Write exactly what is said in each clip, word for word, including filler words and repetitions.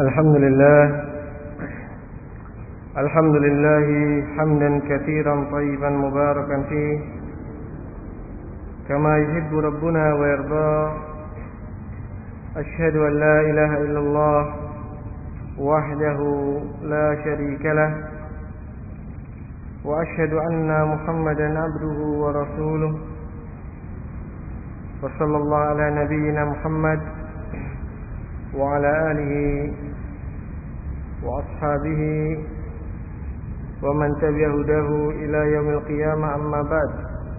الحمد لله الحمد لله حمدا كثيرا طيبا مباركا فيه كما يحب ربنا ويرضى. أشهد أن لا إله إلا الله وحده لا شريك له وأشهد أن محمدا عبده ورسوله وصلى الله على نبينا محمد وعلى آله وأصحابه ومن تبع هداه إلى يوم القيامة. أما بعد،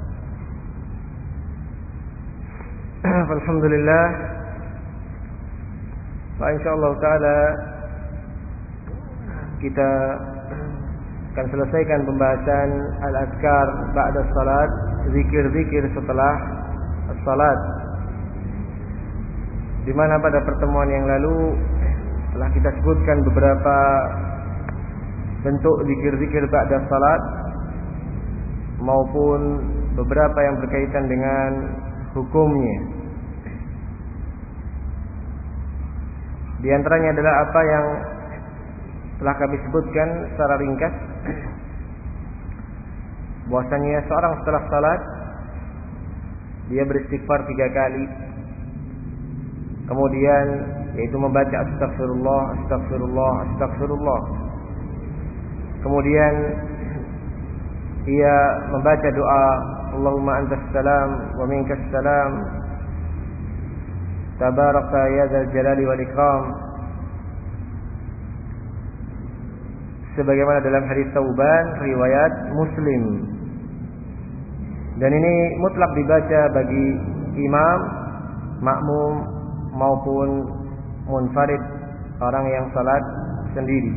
Alhamdulillah, insyaallah taala kita akan selesaikan pembahasan al-azkar ba'da salat, zikir-zikir setelah salat, di mana pada pertemuan yang lalu telah kita sebutkan beberapa bentuk zikir-zikir ba'da salat maupun beberapa yang berkaitan dengan hukumnya. Di antaranya adalah apa yang telah kami sebutkan secara ringkas, bahwasanya seorang setelah salat dia beristighfar tiga kali, kemudian yaitu membaca astagfirullah, astagfirullah, astagfirullah. Kemudian ia membaca doa Allahumma antas salam wa minkas salam tabarakta ya dzal jalali wal ikram, sebagaimana dalam hadis Tauban riwayat Muslim. Dan ini mutlak dibaca bagi imam, makmum maupun munfarid, orang yang salat sendiri.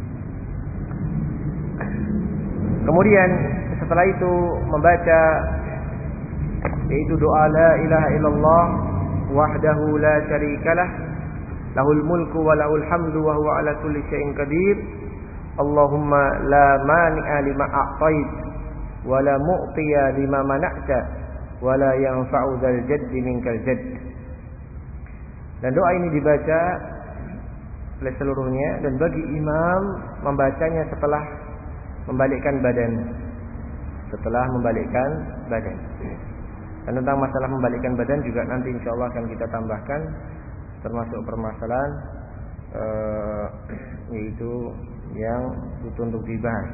Kemudian setelah itu membaca yaitu doa la ilaha illallah wahdahu la syarikalah lahul mulku wa lahul hamdu wa huwa ala kulli syai'in qadir. Allahumma la mani'a lima a'tait wa la mu'tiya lima mana'ta wa la yanfa'u dzal jaddi minkal jadd. Dan doa ini dibaca oleh seluruhnya, dan bagi imam membacanya setelah membalikkan badan. Setelah membalikkan badan. Dan tentang masalah membalikkan badan juga nanti insyaallah akan kita tambahkan, termasuk permasalahan uh, yaitu yang butuh untuk dibahas.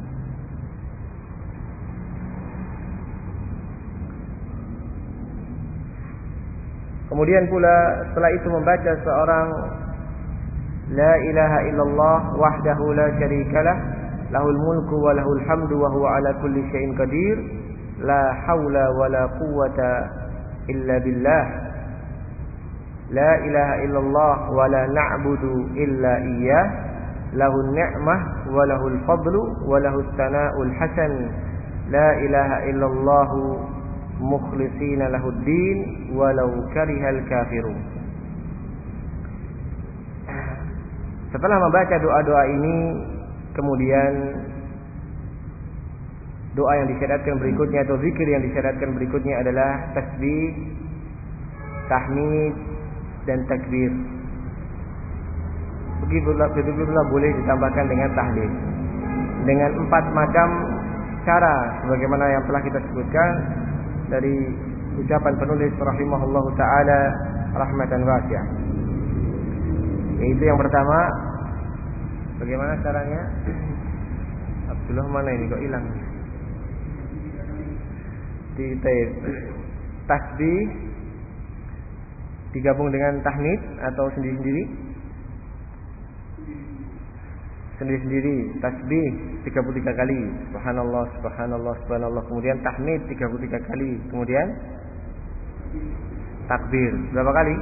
Kemudian pula setelah itu membaca seorang la ilaha illallah wahdahu la syarikalah lahul mulku wa lahul hamdu wa huwa ala kulli syai'in qadir la haula wa la quwwata illa billah la ilaha illallah wa la na'budu illa iyyah lahun ni'mah wa lahul fadlu wa lahus sana'ul hasan la ilaha illallah mukhlishina lahuddin walau karihal kafirun. Setelah membaca doa-doa ini, kemudian doa yang disyariatkan berikutnya atau zikir yang disyariatkan berikutnya adalah tasbih, tahmid dan takbir. Begitulah, begitulah boleh ditambahkan dengan tahlil dengan empat macam cara sebagaimana yang telah kita sebutkan dari ucapan penulis rahimahullahu taala rahmatan wasi'ah. Yaitu yang pertama, bagaimana caranya? Abdullah mana ini kok hilang? Di taib. Tasbih digabung dengan tahmid atau sendiri-sendiri? Sendiri-sendiri. Tasbih tiga puluh tiga kali, subhanallah, subhanallah, subhanallah. Kemudian tahmid tiga puluh tiga kali. Kemudian takbir berapa kali?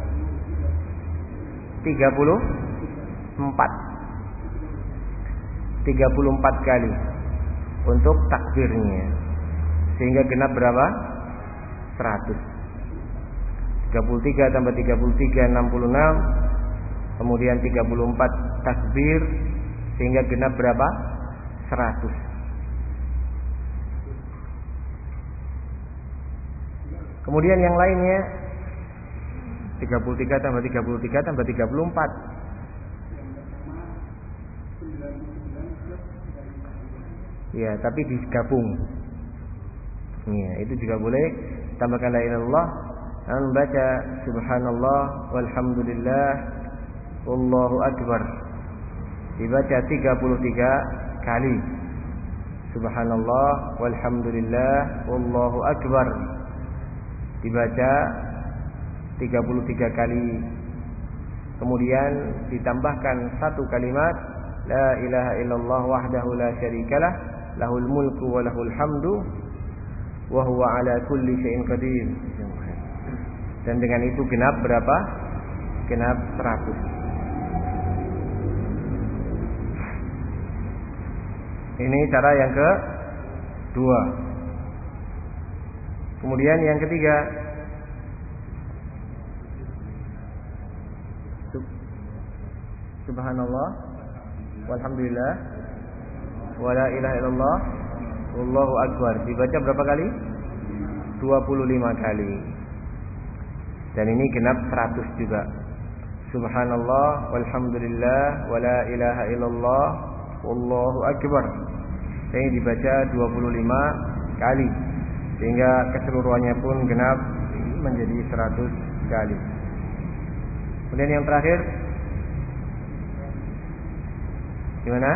tiga puluh empat. tiga puluh empat kali untuk takbirnya. Sehingga genap berapa? seratus. tiga puluh tiga tambah tiga puluh tiga enam puluh enam. Kemudian tiga puluh empat takbir sehingga genap berapa? seratus. Kemudian yang lainnya tiga puluh tiga tambah tiga puluh tiga tambah tiga puluh empat. Ya, tapi digabung. Ya, itu juga boleh. Tambahkan la ilaha illallah dan membaca subhanallah walhamdulillah wallahu akbar. Dibaca tiga puluh tiga kali. Subhanallah walhamdulillah wallahu akbar. Dibaca tiga puluh tiga kali. Kemudian ditambahkan satu kalimat la ilaha illallah wahdahu la syarikalah lahul mulku wa lahul hamdu wa huwa ala kulli syai'in qadir. Dan dengan itu genap berapa? Genap seratus. Ini cara yang kedua. Kemudian yang ketiga, subhanallah walhamdulillah wala ilaha illallah wallahu akbar. Dibaca berapa kali? dua puluh lima kali. Dan ini genap seratus juga. Subhanallah walhamdulillah wala ilaha illallah wallahu akbar. Ini dibaca dua puluh lima kali. Sehingga keseluruhannya pun genap menjadi seratus kali. Kemudian yang terakhir gimana?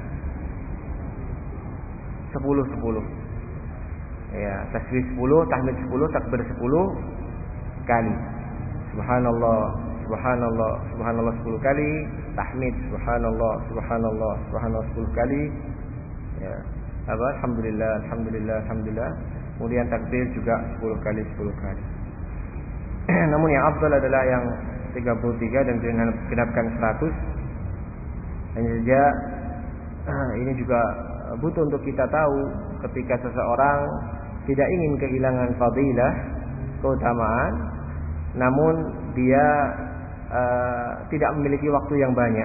sepuluh sepuluh. Ya, tasbih sepuluh, tahmid sepuluh, takbir sepuluh kali. Subhanallah, subhanallah, subhanallah sepuluh kali, tahmid subhanallah, subhanallah, subhanallah sepuluh kali. Ya. Apa? Alhamdulillah, alhamdulillah, alhamdulillah. Kemudian takbir juga sepuluh kali, sepuluh kali. Namun yang afdal adalah yang tiga puluh tiga dan genapkan seratus. Hanya saja ini juga butuh untuk kita tahu ketika seseorang tidak ingin kehilangan fadilah, keutamaan, namun dia uh, tidak memiliki waktu yang banyak,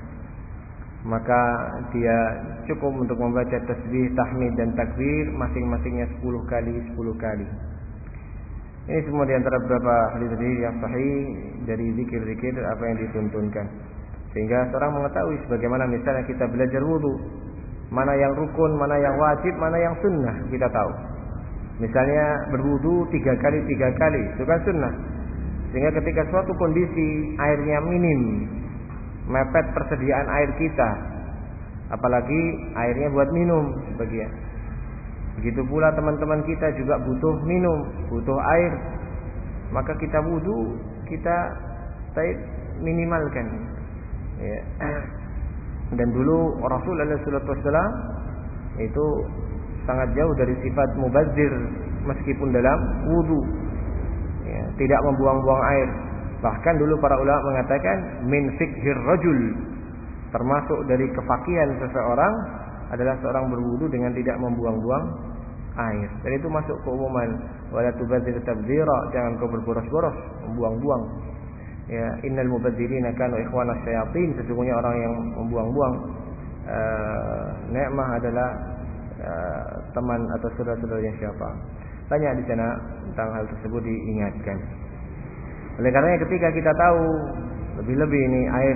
maka dia cukup untuk membaca tasbih, tahmid dan takbir masing-masingnya sepuluh kali, sepuluh kali. Ini semua di antara beberapa hadis yang sahih dari zikir-zikir apa yang dituntunkan. Sehingga seorang mengetahui sebagaimana misalnya kita belajar wudu, mana yang rukun, mana yang wajib, mana yang sunnah, kita tahu. Misalnya berwudu tiga kali tiga kali, itu kan sunnah. Sehingga ketika suatu kondisi airnya minim, mepet persediaan air kita, apalagi airnya buat minum sebagian. Begitu pula teman-teman kita juga butuh minum, butuh air. Maka kita wudu, kita minimalkan. Ya. Dan dulu Rasulullah shallallahu alaihi wasallam itu sangat jauh dari sifat mubazir meskipun dalam wudu, ya, tidak membuang-buang air. Bahkan dulu para ulama mengatakan min fiqhir rajul, termasuk dari kefakihan seseorang adalah seorang berwudu dengan tidak membuang-buang air. Dan itu masuk keumuman wala tubadzir tabdzira, jangan kau berboros-boros, membuang-buang. Ya, innal mubadzirina kanu ikhwanas syayatin, sesungguhnya orang yang membuang-buang uh, nikmah adalah uh, teman atau saudara-saudaranya syaitan. Banyak di sana tentang hal tersebut diingatkan. Oleh karenanya ketika kita tahu lebih-lebih ini air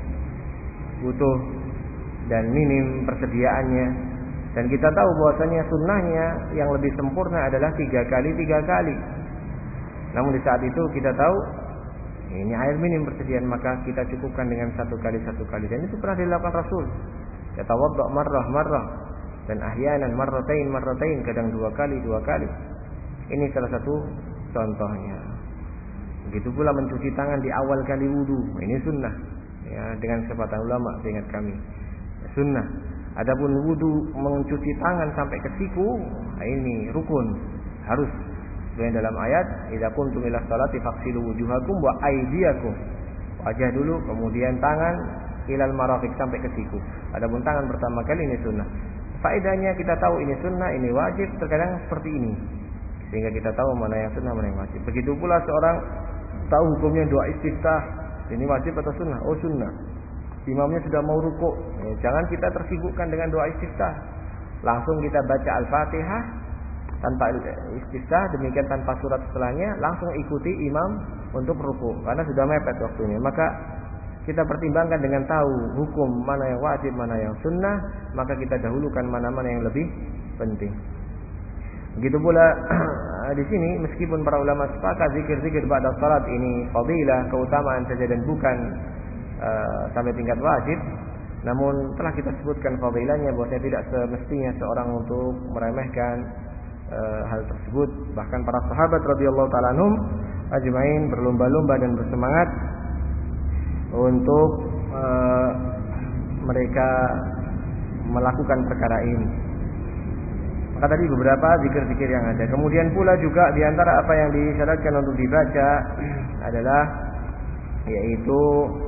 butuh dan minim persediaannya, dan kita tahu bahwasanya sunnahnya yang lebih sempurna adalah tiga kali tiga kali. Namun di saat itu kita tahu ini air minim persediaan, maka kita cukupkan dengan satu kali satu kali. Dan itu pernah dilakukan Rasul. Yatawadda marrah marrah, dan ahyanan marratain marratain, kadang dua kali dua kali. Ini salah satu contohnya. Begitu pula mencuci tangan di awal kali wudu, ini sunnah. Ya, dengan kesepakatan ulama, ingat kami, sunnah. Adapun wudu mencuci tangan sampai ke siku, ini rukun, harus. Sebenarnya dalam ayat, idza kuntum ila sholati faghsilu wujuhakum wa aydiyakum. Wajah dulu, kemudian tangan ilal marafiq sampai ke siku. Adapun tangan pertama kali ini sunnah. Faedahnya kita tahu ini sunnah, ini wajib, terkadang seperti ini. Sehingga kita tahu mana yang sunnah, mana yang wajib. Begitu pula seorang tahu hukumnya doa istiftah, ini wajib atau sunnah? Oh sunnah. Imamnya sudah mau rukuk, eh, jangan kita tersibukkan dengan doa istiftah. Langsung kita baca Al-Fatihah tanpa istiftah, demikian tanpa surat setelahnya, langsung ikuti imam untuk rukuk karena sudah mepet waktunya. Maka kita pertimbangkan dengan tahu hukum mana yang wajib, mana yang sunnah, maka kita dahulukan mana-mana yang lebih penting. Begitu pula di sini, meskipun para ulama sepakat zikir-zikir ba'da salat ini fadilah, keutamaan saja dan bukan uh, sampai tingkat wajib, namun telah kita sebutkan fadilahnya bahwasanya tidak semestinya seorang untuk meremehkan uh, hal tersebut. Bahkan para sahabat radhiyallahu ta'ala anhum ajmain berlomba-lomba dan bersemangat untuk uh, mereka melakukan perkara ini. Maka tadi beberapa zikir-zikir yang ada. Kemudian pula juga di antara apa yang disyaratkan untuk dibaca adalah yaitu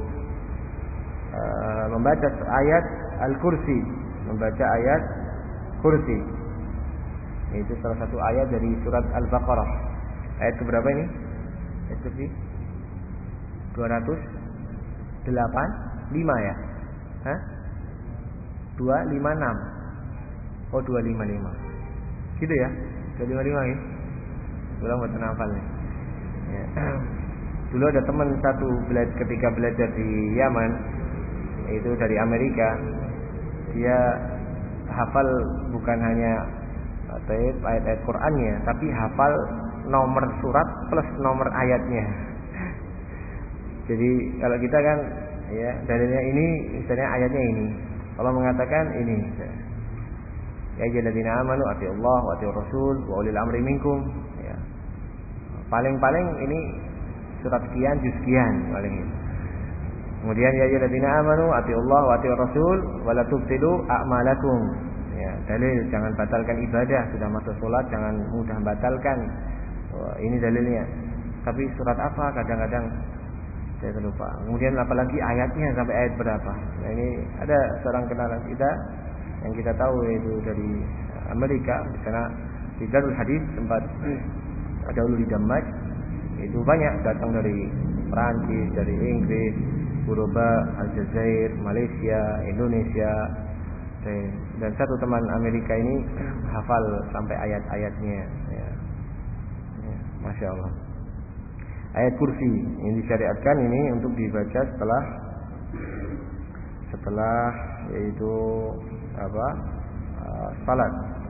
uh, membaca ayat Al-Kursi, membaca ayat Kursi. Itu salah satu ayat dari surat Al-Baqarah. Ayat keberapa ini? Ayat ke dua ratus delapan puluh lima ya? Hah? dua ratus lima puluh enam. Oh, dua ratus lima puluh lima. Gitu ya, dua ratus lima puluh lima ya. Ulang buat nafal nih. Ya. Dulu ada teman satu belajar, ketika belajar di Yaman, itu dari Amerika, dia hafal bukan hanya ayat-ayat Qur'annya, tapi hafal nomor surat plus nomor ayatnya. Jadi kalau kita kan, ya dalilnya ini, misalnya ayatnya ini, Allah mengatakan ini. Ya ayyuhalladzina amanu atiiullah wa atiiur rasul wa ulil amri minkum, ya. Paling-paling ini surat sekian juz sekian paling ini. Kemudian ya ayyuhalladzina amanu atiiullah wa atiiur rasul wa la tubtilu a'malakum. Ya, dalil jangan batalkan ibadah, sudah masuk salat jangan mudah batalkan. Wah, ini dalilnya. Tapi surat apa kadang-kadang saya lupa. Kemudian apalagi ayatnya sampai ayat berapa. Nah, ini ada seorang kenalan kita yang kita tahu yaitu dari Amerika, di sana di Darul Hadis tempat dahulu di Damaj, itu banyak datang dari Perancis, dari Inggris, Uruba, Aljazair, Malaysia, Indonesia, dan satu teman Amerika ini hafal sampai ayat-ayatnya. Ya. Ya, Masya Allah. Ayat kursi yang disyariatkan ini untuk dibaca setelah setelah yaitu apa uh, salat,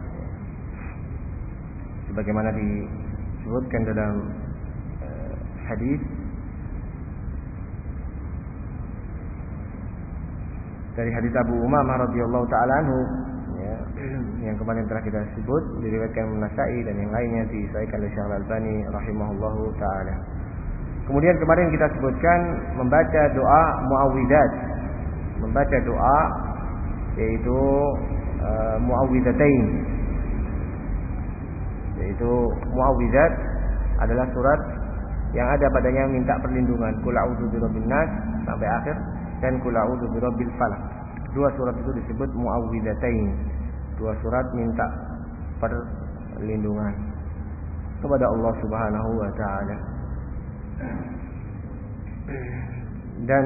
sebagaimana disebutkan dalam uh, hadis dari hadis Abu Umamah radhiyallahu taala anhu, ya, yang kemarin telah kita sebut, diriwayatkan An-Nasa'i dan yang lainnya disahihkan oleh Syekh Al-Albani rahimahullahu taala. Kemudian kemarin kita sebutkan membaca doa muawwidzat, membaca doa yaitu uh, muawwidzatain, yaitu muawwidzat adalah surat yang ada padanya minta perlindungan, qul a'udzu birabbin nas sampai akhir, dan qul a'udzu birabbil falaq. Dua surat itu disebut muawwidzatain, dua surat minta perlindungan kepada Allah Subhanahu wa taala. Dan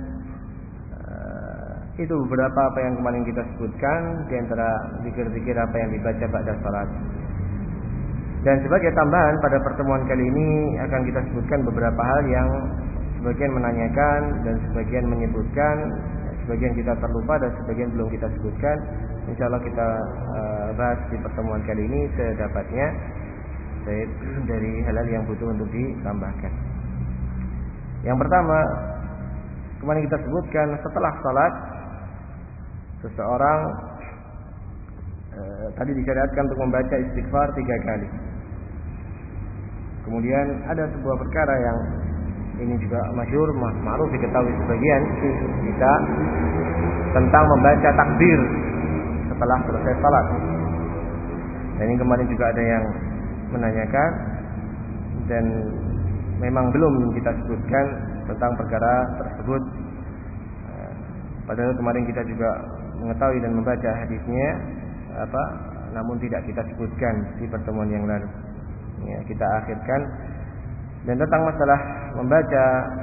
itu beberapa apa yang kemarin kita sebutkan di antara zikir-zikir apa yang dibaca ba'da salat. Dan sebagai tambahan pada pertemuan kali ini akan kita sebutkan beberapa hal yang sebagian menanyakan dan sebagian menyebutkan, sebagian kita terlupa dan sebagian belum kita sebutkan. Insyaallah kita uh, bahas di pertemuan kali ini sedapatnya dari hal-hal yang butuh untuk ditambahkan. Yang pertama, kemarin kita sebutkan setelah salat seseorang e, tadi disyariatkan untuk membaca istighfar tiga kali. Kemudian ada sebuah perkara yang ini juga masyhur, ma'ruf diketahui sebagian kita, tentang membaca takbir setelah selesai salat. Dan ini kemarin juga ada yang menanyakan dan memang belum kita sebutkan tentang perkara tersebut. Padahal kemarin kita juga mengetahui dan membaca hadisnya apa, namun tidak kita sebutkan di pertemuan yang lalu. Ya, kita akhirkan. Dan tentang masalah membaca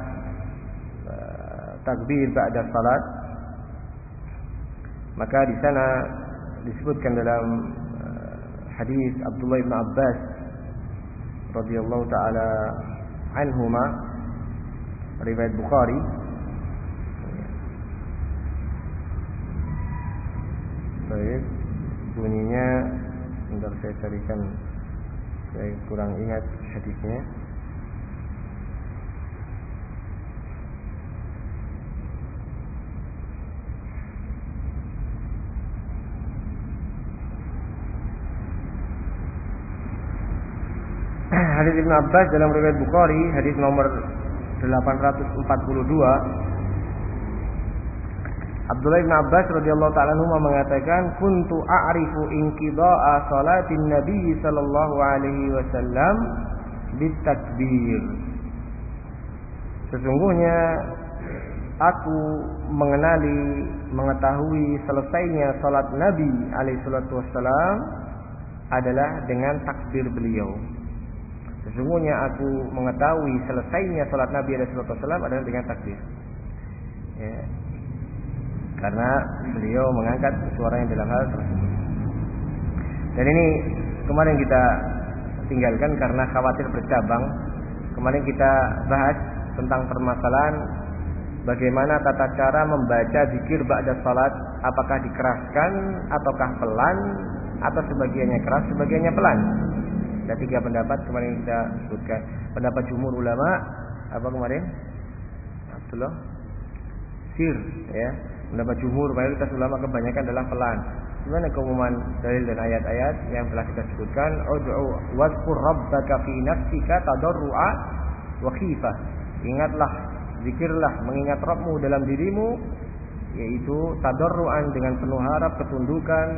uh, takbir ba'da salat, maka di sana disebutkan dalam uh, hadis Abdullah bin Abbas radhiyallahu taala anhuma, riwayat Bukhari, Baik, bunyinya bentar saya carikan. Saya kurang ingat hadisnya. Hadis Ibnu Abbas dalam riwayat Bukhari, hadis nomor delapan ratus empat puluh dua. Abdullah bin Abbas radhiyallahu ta'ala anhu mengatakan, "Kuntu a'rifu inqida'a salatin Nabi sallallahu alaihi wasallam bitakbir." Sesungguhnya aku mengenali, mengetahui selesainya salat Nabi alaihi salatu wasallam adalah dengan takbir beliau. Sesungguhnya aku mengetahui selesainya salat Nabi alaihi salatu wasallam adalah dengan takbir. Ya. Karena beliau mengangkat suaranya dalam hal tersebut. Dan ini kemarin kita tinggalkan karena khawatir bercabang. Kemarin kita bahas tentang permasalahan bagaimana tata cara membaca zikir ba'da salat, apakah dikeraskan ataukah pelan, atau sebagiannya keras, sebagiannya pelan. Ada tiga pendapat kemarin kita sebutkan. Pendapat jumhur ulama apa kemarin? Abdullah sir, ya. Pendapat jumhur mayoritas ulama kebanyakan adalah pelan. Sebenarnya keumuman dalil dan ayat-ayat yang telah kita sebutkan, ud'u wazkur rabbaka fi nafsika tadarrua wa khifah. Ingatlah, zikirlah, mengingat Rabbmu dalam dirimu, yaitu tadarruan dengan penuh harap, ketundukan,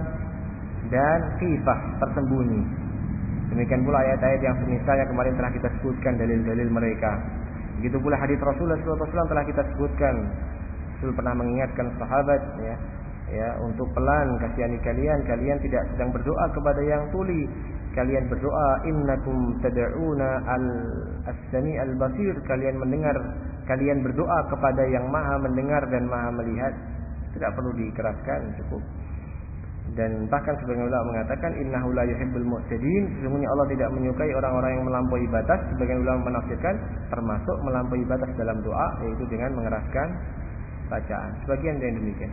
dan khifah, tersembunyi. Demikian pula ayat-ayat yang semisalnya kemarin telah kita sebutkan dalil-dalil mereka. Begitu pula hadis Rasulullah shallallahu alaihi wasallam telah kita sebutkan. Rasul pernah mengingatkan sahabat, ya, ya untuk pelan, kasihani kalian, kalian tidak sedang berdoa kepada yang tuli. Kalian berdoa, innakum tad'una al-sami al-basir. Kalian mendengar, kalian berdoa kepada yang maha mendengar dan maha melihat. Tidak perlu dikeraskan, cukup. Dan bahkan sebagian ulama mengatakan innahu la yuhibbul mu'tadin, sesungguhnya Allah tidak menyukai orang-orang yang melampaui batas. Sebagian ulama menafsirkan termasuk melampaui batas dalam doa, yaitu dengan mengeraskan bacaan. Sebagian yang demikian.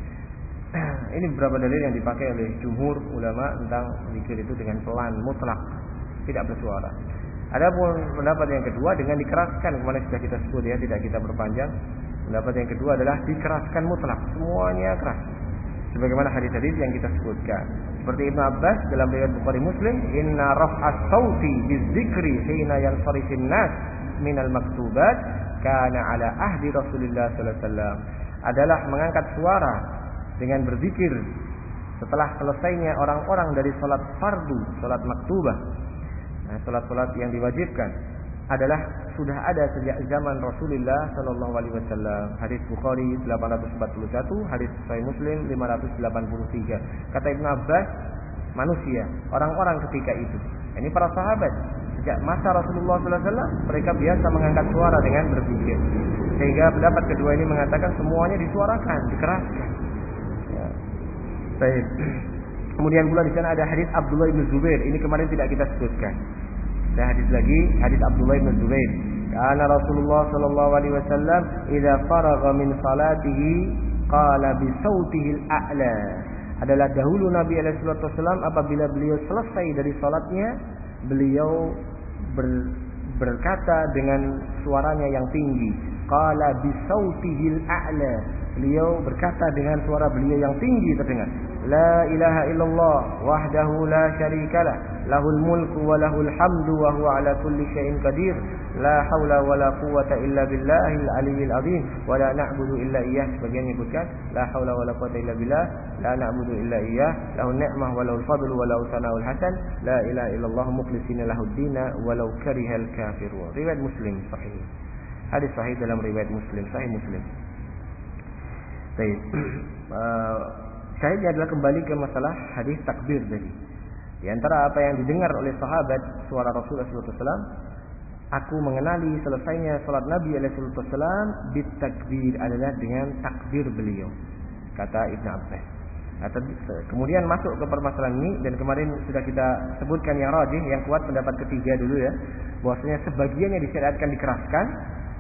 Ini beberapa dalil yang dipakai oleh jumhur ulama tentang zikir itu dengan pelan mutlak, tidak bersuara. Adapun pendapat yang kedua dengan dikeraskan, kemarin sudah kita sebut ya, tidak kita perpanjang. Pendapat yang kedua adalah dikeraskan mutlak, semuanya keras. Sebagaimana hadis-hadis yang kita sebutkan. Seperti Ibnu Abbas dalam riwayat Bukhari Muslim, "Inna raf'as sauti bizikri hina yansarifun nas minal maktubat kana ala ahdi Rasulillah sallallahu alaihi wasallam." Adalah mengangkat suara dengan berzikir setelah selesainya orang-orang dari salat fardu, salat maktubah. Nah, salat-salat yang diwajibkan adalah sudah ada sejak zaman Rasulullah sallallahu alaihi wasallam. Hadis Bukhari delapan ratus empat puluh satu, hadis Sahih Muslim lima ratus delapan puluh tiga. Kata Ibnu Abbas, manusia, orang-orang ketika itu, ini para sahabat, sejak masa Rasulullah sallallahu alaihi wasallam mereka biasa mengangkat suara dengan berzikir. Sehingga pendapat kedua ini mengatakan semuanya disuarakan, dikeraskan. Ya. Baik. Kemudian pula di sana ada hadis Abdullah bin Zubair. Ini kemarin tidak kita sebutkan. Ada hadis lagi, hadis Abdullah bin Zubair. Karena Rasulullah sallallahu alaihi wasallam idza faragha min salatihi qala bi sautihi al-a'la. Adalah dahulu Nabi alaihi wasallam apabila beliau selesai dari salatnya, beliau ber, berkata dengan suaranya yang tinggi. Qala bi sautihi al-a'la. Beliau berkata dengan suara beliau yang tinggi terdengar. La ilaha illallah wahdahu la syarikalah, lahul mulku wa lahul hamdu wa huwa ala kulli syai'in qadir. La haula wa la quwwata illa billahil aliyyil azim wa la na'budu illa iyyah. Sebagian menyebutkan la haula wa la quwwata illa billah, la na'budu illa iyyah, lahun ni'mah wa lahul fadlu wa lahu sana'ul hasan, la ilaha illallah mukhlishina lahud dina walau karihal kafirun. Riwayat Muslim sahih. Hadis sahih dalam riwayat Muslim, sahih Muslim. Baik. Uh, Syahidnya adalah kembali ke masalah hadis takbir tadi. Di antara apa yang didengar oleh sahabat suara Rasulullah sallallahu alaihi wasallam, aku mengenali selesainya salat Nabi alaihi wasallam bitakbir adalah dengan takbir beliau, kata Ibnu Abbas. Nah, kemudian masuk ke permasalahan ini, dan kemarin sudah kita sebutkan yang rajih, yang kuat pendapat ketiga dulu ya, bahwasanya sebagiannya disyariatkan dikeraskan,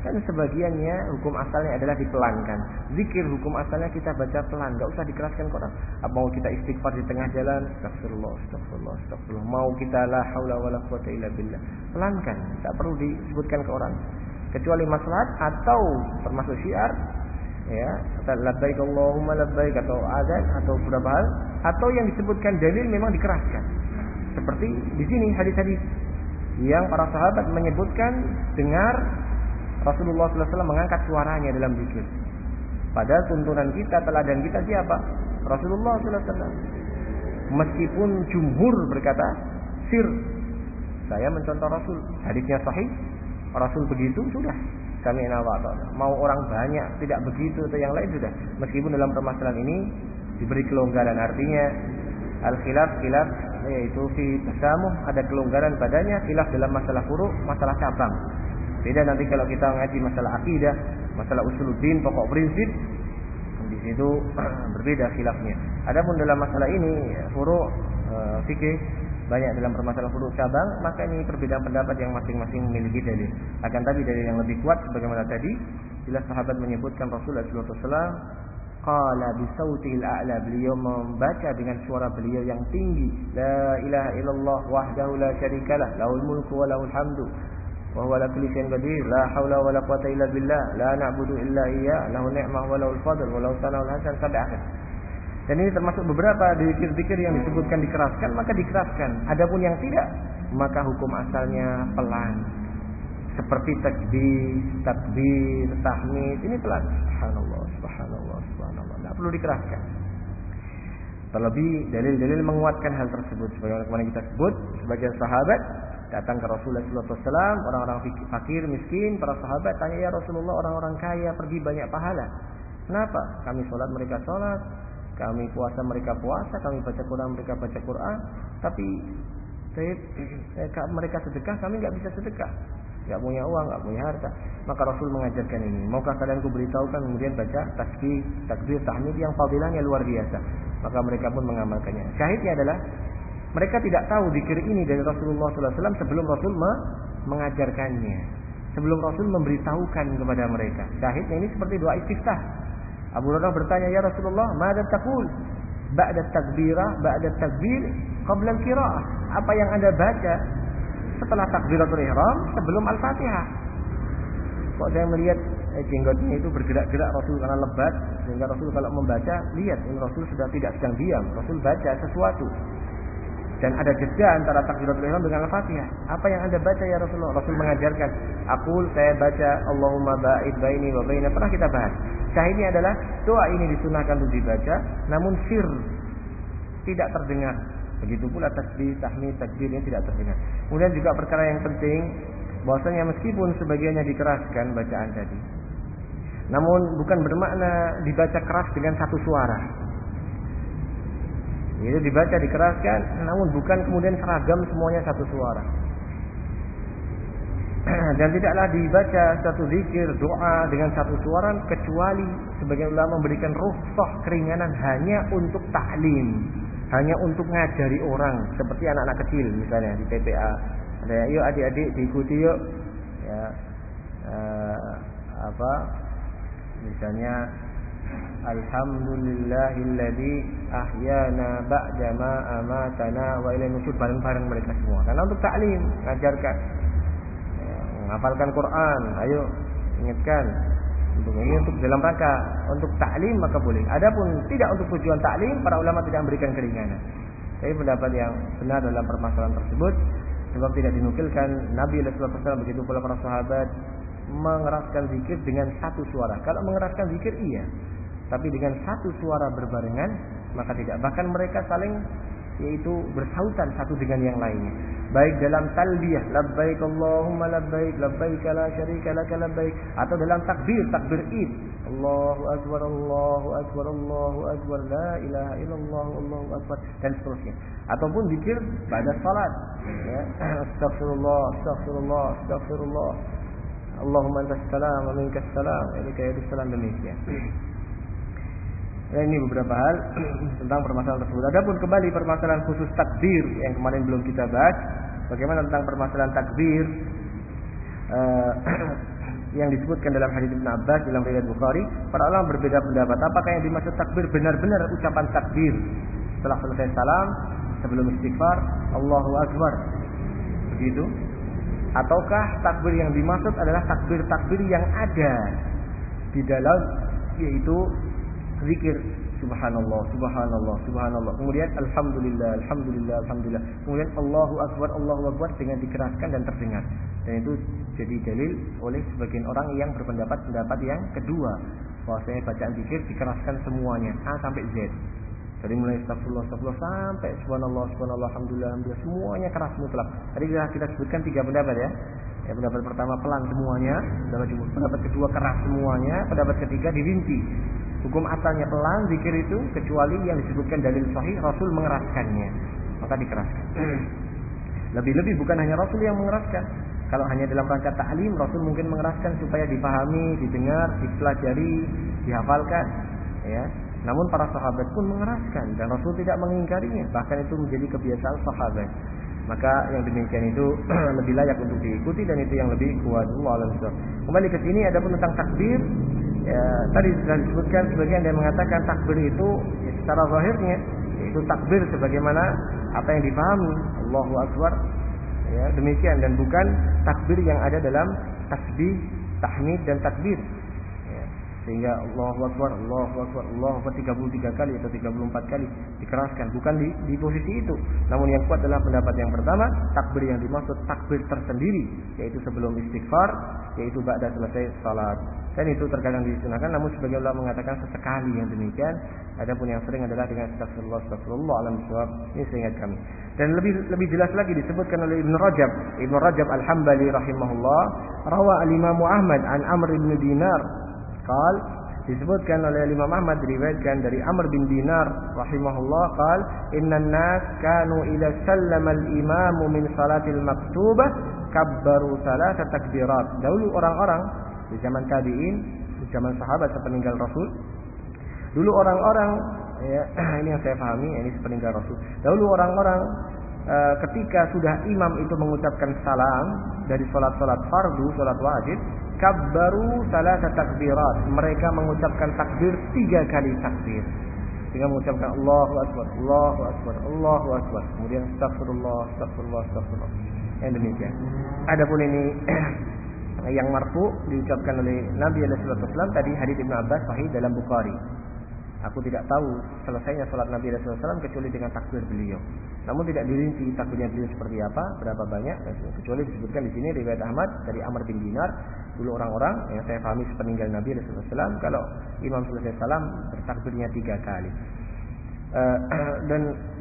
Dan sebagiannya hukum asalnya adalah dipelankan. Zikir hukum asalnya kita baca pelan, enggak usah dikeraskan ke orang. Apa mau kita istighfar di tengah jalan, astagfirullah, astagfirullah, astagfirullah. Mau kita la haula wala quwata illa billah, pelankan, tak perlu disebutkan ke orang. Kecuali maslahat atau termasuk syiar, ya, labbaik Allahumma labbaik atau azan atau beberapa hal, atau yang disebutkan dalil memang dikeraskan. Seperti di sini hadis-hadis yang para sahabat menyebutkan dengar Rasulullah sallallahu alaihi wasallam mengangkat suaranya dalam zikir. Padahal tuntunan kita, teladan kita siapa? Rasulullah sallallahu alaihi wasallam. Meskipun jumhur berkata sir, saya mencontoh Rasul, hadisnya sahih, Rasul begitu sudah. Kami nawat. Mau orang banyak tidak begitu atau yang lain sudah. Meskipun dalam permasalahan ini diberi kelonggaran, artinya al-khilaf khilaf yaitu fi tasamuh, ada kelonggaran padanya, khilaf dalam masalah furu', masalah cabang. Beda nanti kalau kita ngaji masalah akidah, masalah usuluddin, pokok prinsip, di situ berbeda khilafnya. Adapun dalam masalah ini furu' uh, fikih, banyak dalam permasalahan furu' cabang, maka ini perbedaan pendapat yang masing-masing memiliki dalil. Akan tapi dalil yang lebih kuat sebagaimana tadi, bila sahabat menyebutkan Rasulullah sallallahu alaihi wasallam qala bi sautihil a'la, beliau membaca dengan suara beliau yang tinggi, la ilaha illallah wahdahu la syarikalah, lahul mulku wa lahul hamdu wa huwa ala kulli syai'in qadir, la haula wa la quwata illa billah, la na'budu illa iyyah, lahu ni'mah wa lahul fadl wa lahu sana'ul hasan, sampai akhir. Dan ini termasuk beberapa zikir-zikir yang disebutkan dikeraskan, maka dikeraskan. Adapun yang tidak, maka hukum asalnya pelan. Seperti takbir, takbir, tahmid, ini pelan. Subhanallah, subhanallah, subhanallah. Tidak perlu dikeraskan. Terlebih dalil-dalil menguatkan hal tersebut. Sebagaimana kemarin kita sebut, sebagian sahabat datang ke Rasulullah sallallahu alaihi wasallam, orang-orang fakir, miskin, para sahabat tanya, ya Rasulullah, orang-orang kaya pergi banyak pahala. Kenapa? Kami sholat, mereka sholat. Kami puasa, mereka puasa. Kami baca Quran, mereka baca Quran. Tapi eh, mereka sedekah, kami nggak bisa sedekah. Nggak punya uang, nggak punya harta. Maka Rasul mengajarkan ini. Maukah kalian ku beritahukan, kemudian baca tasbih, takbir, tahmid yang fadilahnya luar biasa. Maka mereka pun mengamalkannya. Syahidnya adalah mereka tidak tahu zikir ini dari Rasulullah sallallahu alaihi wasallam sebelum Rasul mengajarkannya. Sebelum Rasul memberitahukan kepada mereka. Syahidnya ini seperti doa istiftah. Abu Hurairah bertanya, ya Rasulullah, mada taqul ba'da takbirah, ba'da takbir, qabla al-qira'ah. Apa yang Anda baca setelah takbiratul ihram, sebelum al-Fatihah? Kok saya melihat eh, jenggotnya itu bergerak-gerak Rasul karena lebat, sehingga Rasul kalau membaca, lihat ini Rasul sudah tidak sedang diam, Rasul baca sesuatu. Dan ada jeda antara takbiratul ihram dengan al-Fatihah. Apa yang Anda baca ya Rasulullah? Rasul mengajarkan, aqul, saya baca Allahumma ba'id baini wa baina. Pernah kita bahas. Syahidnya adalah doa ini disunahkan untuk dibaca, namun sir, tidak terdengar. Begitu pula tasbih, tahmid, takbir ini tidak terdengar. Kemudian juga perkara yang penting, bahwasanya meskipun sebagiannya dikeraskan bacaan tadi, namun bukan bermakna dibaca keras dengan satu suara. Itu dibaca dikeraskan, namun bukan kemudian seragam semuanya satu suara. Dan tidaklah dibaca satu zikir, doa dengan satu suara, kecuali sebagian ulama memberikan rukhsah, keringanan hanya untuk ta'lim, hanya untuk ngajari orang, seperti anak-anak kecil misalnya di T P A. Ada, yuk adik-adik diikuti yuk, ya, uh, apa, misalnya alhamdulillahilladzi ahyana ba'da ma amatana wa ilaihi nusyur, bareng-bareng mereka semua. Karena untuk ta'lim, ngajarkan, ya, menghafalkan Quran, ayo ingatkan. Untuk ini untuk dalam rangka untuk ta'lim maka boleh. Adapun tidak untuk tujuan ta'lim, para ulama tidak memberikan keringanan. Tapi pendapat yang benar dalam permasalahan tersebut, sebab tidak dinukilkan Nabi sallallahu alaihi wasallam, begitu pula para sahabat mengeraskan zikir dengan satu suara. Kalau mengeraskan zikir iya, tapi dengan satu suara berbarengan maka tidak. Bahkan mereka saling yaitu bersautan satu dengan yang lainnya. Baik dalam talbiyah, labbaik Allahumma labbaik, labbaik la syarika lak labbaik, atau dalam takbir, takbir id, Allahu akbar, Allahu akbar, Allahu akbar, la ilaha illallah, Allahu akbar, dan seterusnya. Ataupun zikir pada salat, ya, astaghfirullah, astaghfirullah, astaghfirullah, Allahumma antas salam wa minkas salam, ilaika yadus salam, demikian. Ya, ini beberapa hal tentang permasalahan tersebut. Adapun kembali permasalahan khusus takbir yang kemarin belum kita bahas, bagaimana tentang permasalahan takbir? Uh, yang disebutkan dalam hadis Ibnu Abbas dalam riwayat Bukhari, para ulama berbeda pendapat. Apakah yang dimaksud takbir benar-benar ucapan takbir setelah selesai salam, sebelum istighfar, Allahu Akbar, begitu? Ataukah takbir yang dimaksud adalah takbir-takbir yang ada di dalam, yaitu zikir subhanallah, subhanallah, subhanallah, kemudian alhamdulillah, alhamdulillah, alhamdulillah, kemudian Allahu Akbar, Allahu Akbar dengan dikeraskan dan terdengar. Dan itu jadi dalil oleh sebagian orang yang berpendapat pendapat yang kedua, bahwasanya bacaan zikir dikeraskan semuanya A sampai Z. Dari mulai astagfirullah, astagfirullah sampai subhanallah, subhanallah, alhamdulillah, alhamdulillah, semuanya keras mutlak. Tadi kita, kita sebutkan tiga pendapat ya. Ya, pendapat pertama pelan semuanya, pendapat, pendapat kedua keras semuanya, pendapat ketiga dirinci. Hukum asalnya pelan zikir itu, kecuali yang disebutkan dalil sahih Rasul mengeraskannya, maka dikeraskan. Lebih-lebih bukan hanya Rasul yang mengeraskan. Kalau hanya dalam rangka ta'lim, Rasul mungkin mengeraskan supaya dipahami, didengar, dipelajari, dihafalkan, ya. Namun para sahabat pun mengeraskan dan Rasul tidak mengingkarinya, bahkan itu menjadi kebiasaan sahabat. Maka yang demikian itu lebih layak untuk diikuti dan itu yang lebih kuat. Wallahu a'lam. Kembali ke sini adapun tentang takbir, ya, tadi sudah disebutkan sebagian yang mengatakan takbir itu ya, secara zahirnya yaitu takbir sebagaimana apa yang dipahami, Allahu Akbar, ya, demikian, dan bukan takbir yang ada dalam tasbih, tahmid dan takbir. Sehingga Allahu Akbar, Allahu Akbar, Allahu Akbar tiga puluh tiga kali atau tiga puluh empat kali dikeraskan, bukan di, di posisi itu. Namun yang kuat adalah pendapat yang pertama, takbir yang dimaksud takbir tersendiri, yaitu sebelum istighfar, yaitu ba'da selesai salat. Dan itu terkadang disunahkan, namun sebagian ulama mengatakan sesekali yang demikian. Adapun yang sering adalah dengan astagfirullah, astagfirullah alam bisawab. Ini seingat kami. Dan lebih lebih jelas lagi disebutkan oleh Ibnu Rajab, Ibnu Rajab Al-Hambali rahimahullah, rawa al-Imam Ahmad an Amr bin Dinar. Qal, disebutkan oleh Imam Ahmad, diriwayatkan dari Amr bin Dinar rahimahullah, qal innan nas kanu idza sallama al-imam min salatil maktubah kabbaru thalatha takbirat. Dahulu orang-orang di zaman tabi'in, di zaman sahabat sepeninggal Rasul, dulu orang-orang, ya, ini yang saya pahami, ini sepeninggal Rasul. Dahulu orang-orang uh, ketika sudah imam itu mengucapkan salam dari salat-salat fardu, salat wajib, kabbaru salatha takbirat. Mereka mengucapkan takbir tiga kali takbir. Dengan mengucapkan Allahu Akbar, Allahu Akbar, Allahu Akbar. Kemudian astagfirullah, astagfirullah, astagfirullah. Yang demikian. Adapun ini yang marfu diucapkan oleh Nabi sallallahu alaihi wasallam tadi hadis Ibnu Abbas sahih dalam Bukhari. Aku tidak tahu selesainya salat Nabi sallallahu alaihi wasallam kecuali dengan takbir beliau. Namun tidak dirinci takbirnya beliau seperti apa, berapa banyak, kecuali disebutkan di sini riwayat Ahmad dari Amr bin Dinar. Dulu orang-orang yang saya pahami sepeninggal Nabi sallallahu alaihi wasallam, kalau imam selesai salam bertakbirnya tiga kali. Uh, dan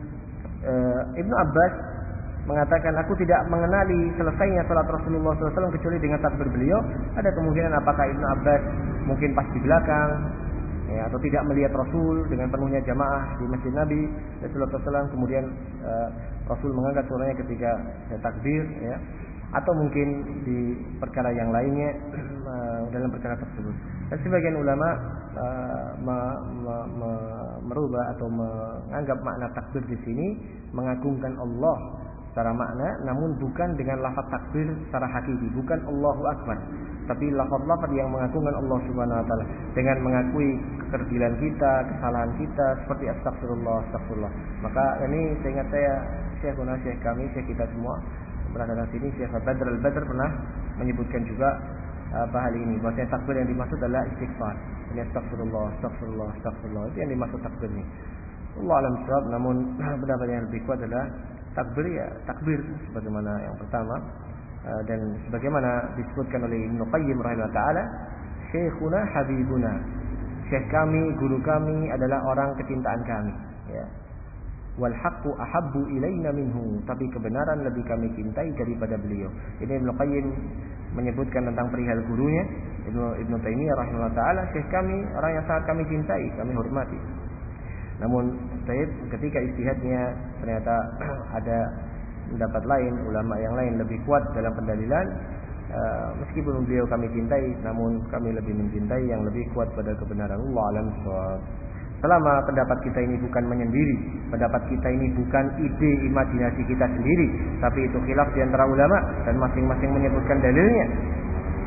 uh, Ibnu Abbas mengatakan, aku tidak mengenali selesainya salat Rasulullah sallallahu alaihi wasallam kecuali dengan takbir beliau. Ada kemungkinan apakah Ibnu Abbas mungkin pas di belakang, ya, atau tidak melihat Rasul dengan penuhnya jamaah di Masjid Nabi sallallahu alaihi wasallam, kemudian uh, Rasul mengangkat suaranya ketika ya, takbir, ya, atau mungkin di perkara yang lainnya uh, dalam perkara tersebut. Dan sebagian ulama uh, me, me, me, merubah atau menganggap makna takbir di sini mengagungkan Allah secara makna, namun bukan dengan lafaz takbir secara hakiki, bukan Allahu Akbar, tapi lafaz-lafaz yang mengagungkan Allah Subhanahu wa taala dengan mengakui kekerdilan kita, kesalahan kita, seperti astagfirullah, astagfirullah. Maka ini seingat saya, Syekhuna, Syekh kami, Syekh kita semua berada di sini, Syekh Badr al-Badr pernah menyebutkan juga apa hal ini, bahwasanya takbir yang dimaksud adalah istighfar. Ini astagfirullah, astagfirullah, astagfirullah, itu yang dimaksud takbir ini. Allah alam shawab. Namun pendapat yang lebih kuat adalah takbir ya takbir sebagaimana yang pertama, dan sebagaimana disebutkan oleh Ibnu Qayyim rahimahullah taala, Syekhuna habibuna, syekh kami, guru kami adalah orang kecintaan kami, ya. Wal haqqu ahabbu ilaina minhu, tapi kebenaran lebih kami cintai daripada beliau. Ini Ibnu Qayyim menyebutkan tentang perihal gurunya Ibnu Ibnu Taimiyah rahimahullah taala, syekh kami orang yang sangat kami cintai, kami hormati. Namun Said ketika ijtihadnya ternyata ada pendapat lain, ulama yang lain lebih kuat dalam pendalilan. Uh, meskipun beliau kami cintai, namun kami lebih mencintai yang lebih kuat pada kebenaran. Allah alam shawab. Selama pendapat kita ini bukan menyendiri, pendapat kita ini bukan ide imajinasi kita sendiri, tapi itu khilaf di antara ulama dan masing-masing menyebutkan dalilnya.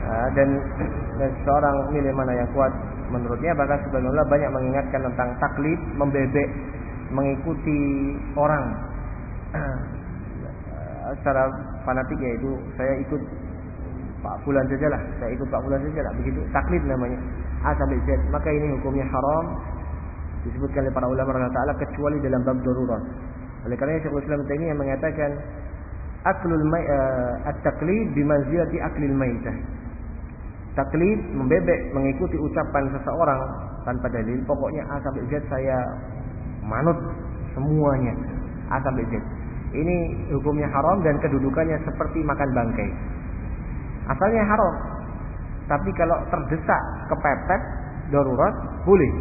uh, dan, dan seorang milih mana yang kuat menurutnya. Bahkan sebagian ulama banyak mengingatkan tentang taklid, membebek, mengikuti orang uh, secara fanatik, yaitu saya ikut Pak Fulan sajalah, saya ikut Pak Fulan sajalah, begitu taklid namanya, A sampai Z. Maka ini hukumnya haram, disebutkan oleh para ulama radhiyallahu taala, kecuali dalam bab darurat. Oleh karena Syekhul Islam Taimiyah mengatakan aklul may uh, at-taqlid bimanzilati aklil maitah. Taklid, membebek, mengikuti ucapan seseorang tanpa dalil, pokoknya A sampai Z saya manut semuanya, A sampai Z. Ini hukumnya haram dan kedudukannya seperti makan bangkai. Asalnya haram, tapi kalau terdesak, kepepet, darurat, boleh.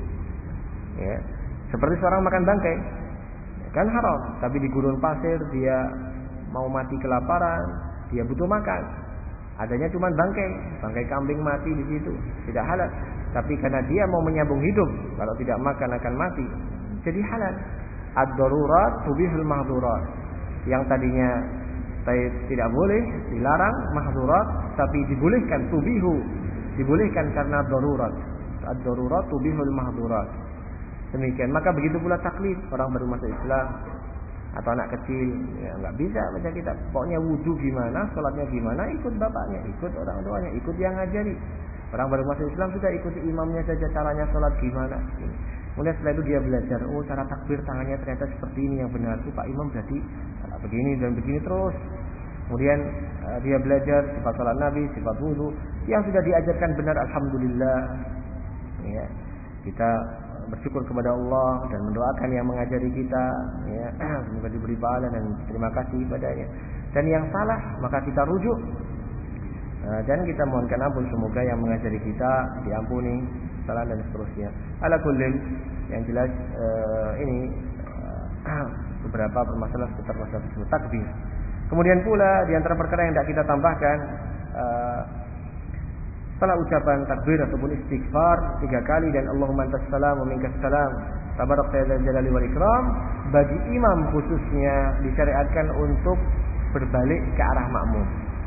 Ya, seperti seorang makan bangkai, kan haram. Tapi di gurun pasir dia mau mati kelaparan, dia butuh makan. Adanya cuma bangkai, bangkai kambing mati di situ, tidak halal. Tapi karena dia mau menyambung hidup, kalau tidak makan akan mati, jadi halal. Ad-darurat tubihul mahdurat. Yang tadinya tidak boleh, dilarang, mahdurat, tapi dibolehkan, tubihu, dibolehkan karena darurat. Ad-darurat tubihul mahdurat. Demikian. Maka begitu pula taklid, orang baru masuk Islam atau anak kecil, ya nggak bisa baca kitab. Pokoknya wudu gimana, sholatnya gimana, ikut bapaknya, ikut orang tuanya, ikut yang ngajari. Orang baru masuk Islam sudah ikuti imamnya saja, caranya sholat gimana. Kemudian setelah itu dia belajar, oh cara takbir tangannya ternyata seperti ini yang benar. Itu Pak Imam berarti begini dan begini terus. Kemudian uh, dia belajar sifat salat Nabi, sifat wudu yang sudah diajarkan benar, alhamdulillah. Ya, kita bersyukur kepada Allah dan mendoakan yang mengajari kita, ya, semoga diberi pahala dan terima kasih padanya. Dan yang salah maka kita rujuk uh, dan kita mohonkan ampun, semoga yang mengajari kita diampuni, salah dan seterusnya. Ala kullin, yang jelas uh, ini uh, beberapa permasalahan seputar masalah tersebut. Takbir. Kemudian pula di antara perkara yang tidak kita tambahkan, uh, setelah ucapan takbir ataupun istighfar tiga kali dan Allahumma antas salam wa minkas salam tabarakta ya dzal jalali wal ikram, bagi imam khususnya disyariatkan untuk berbalik ke arah makmum.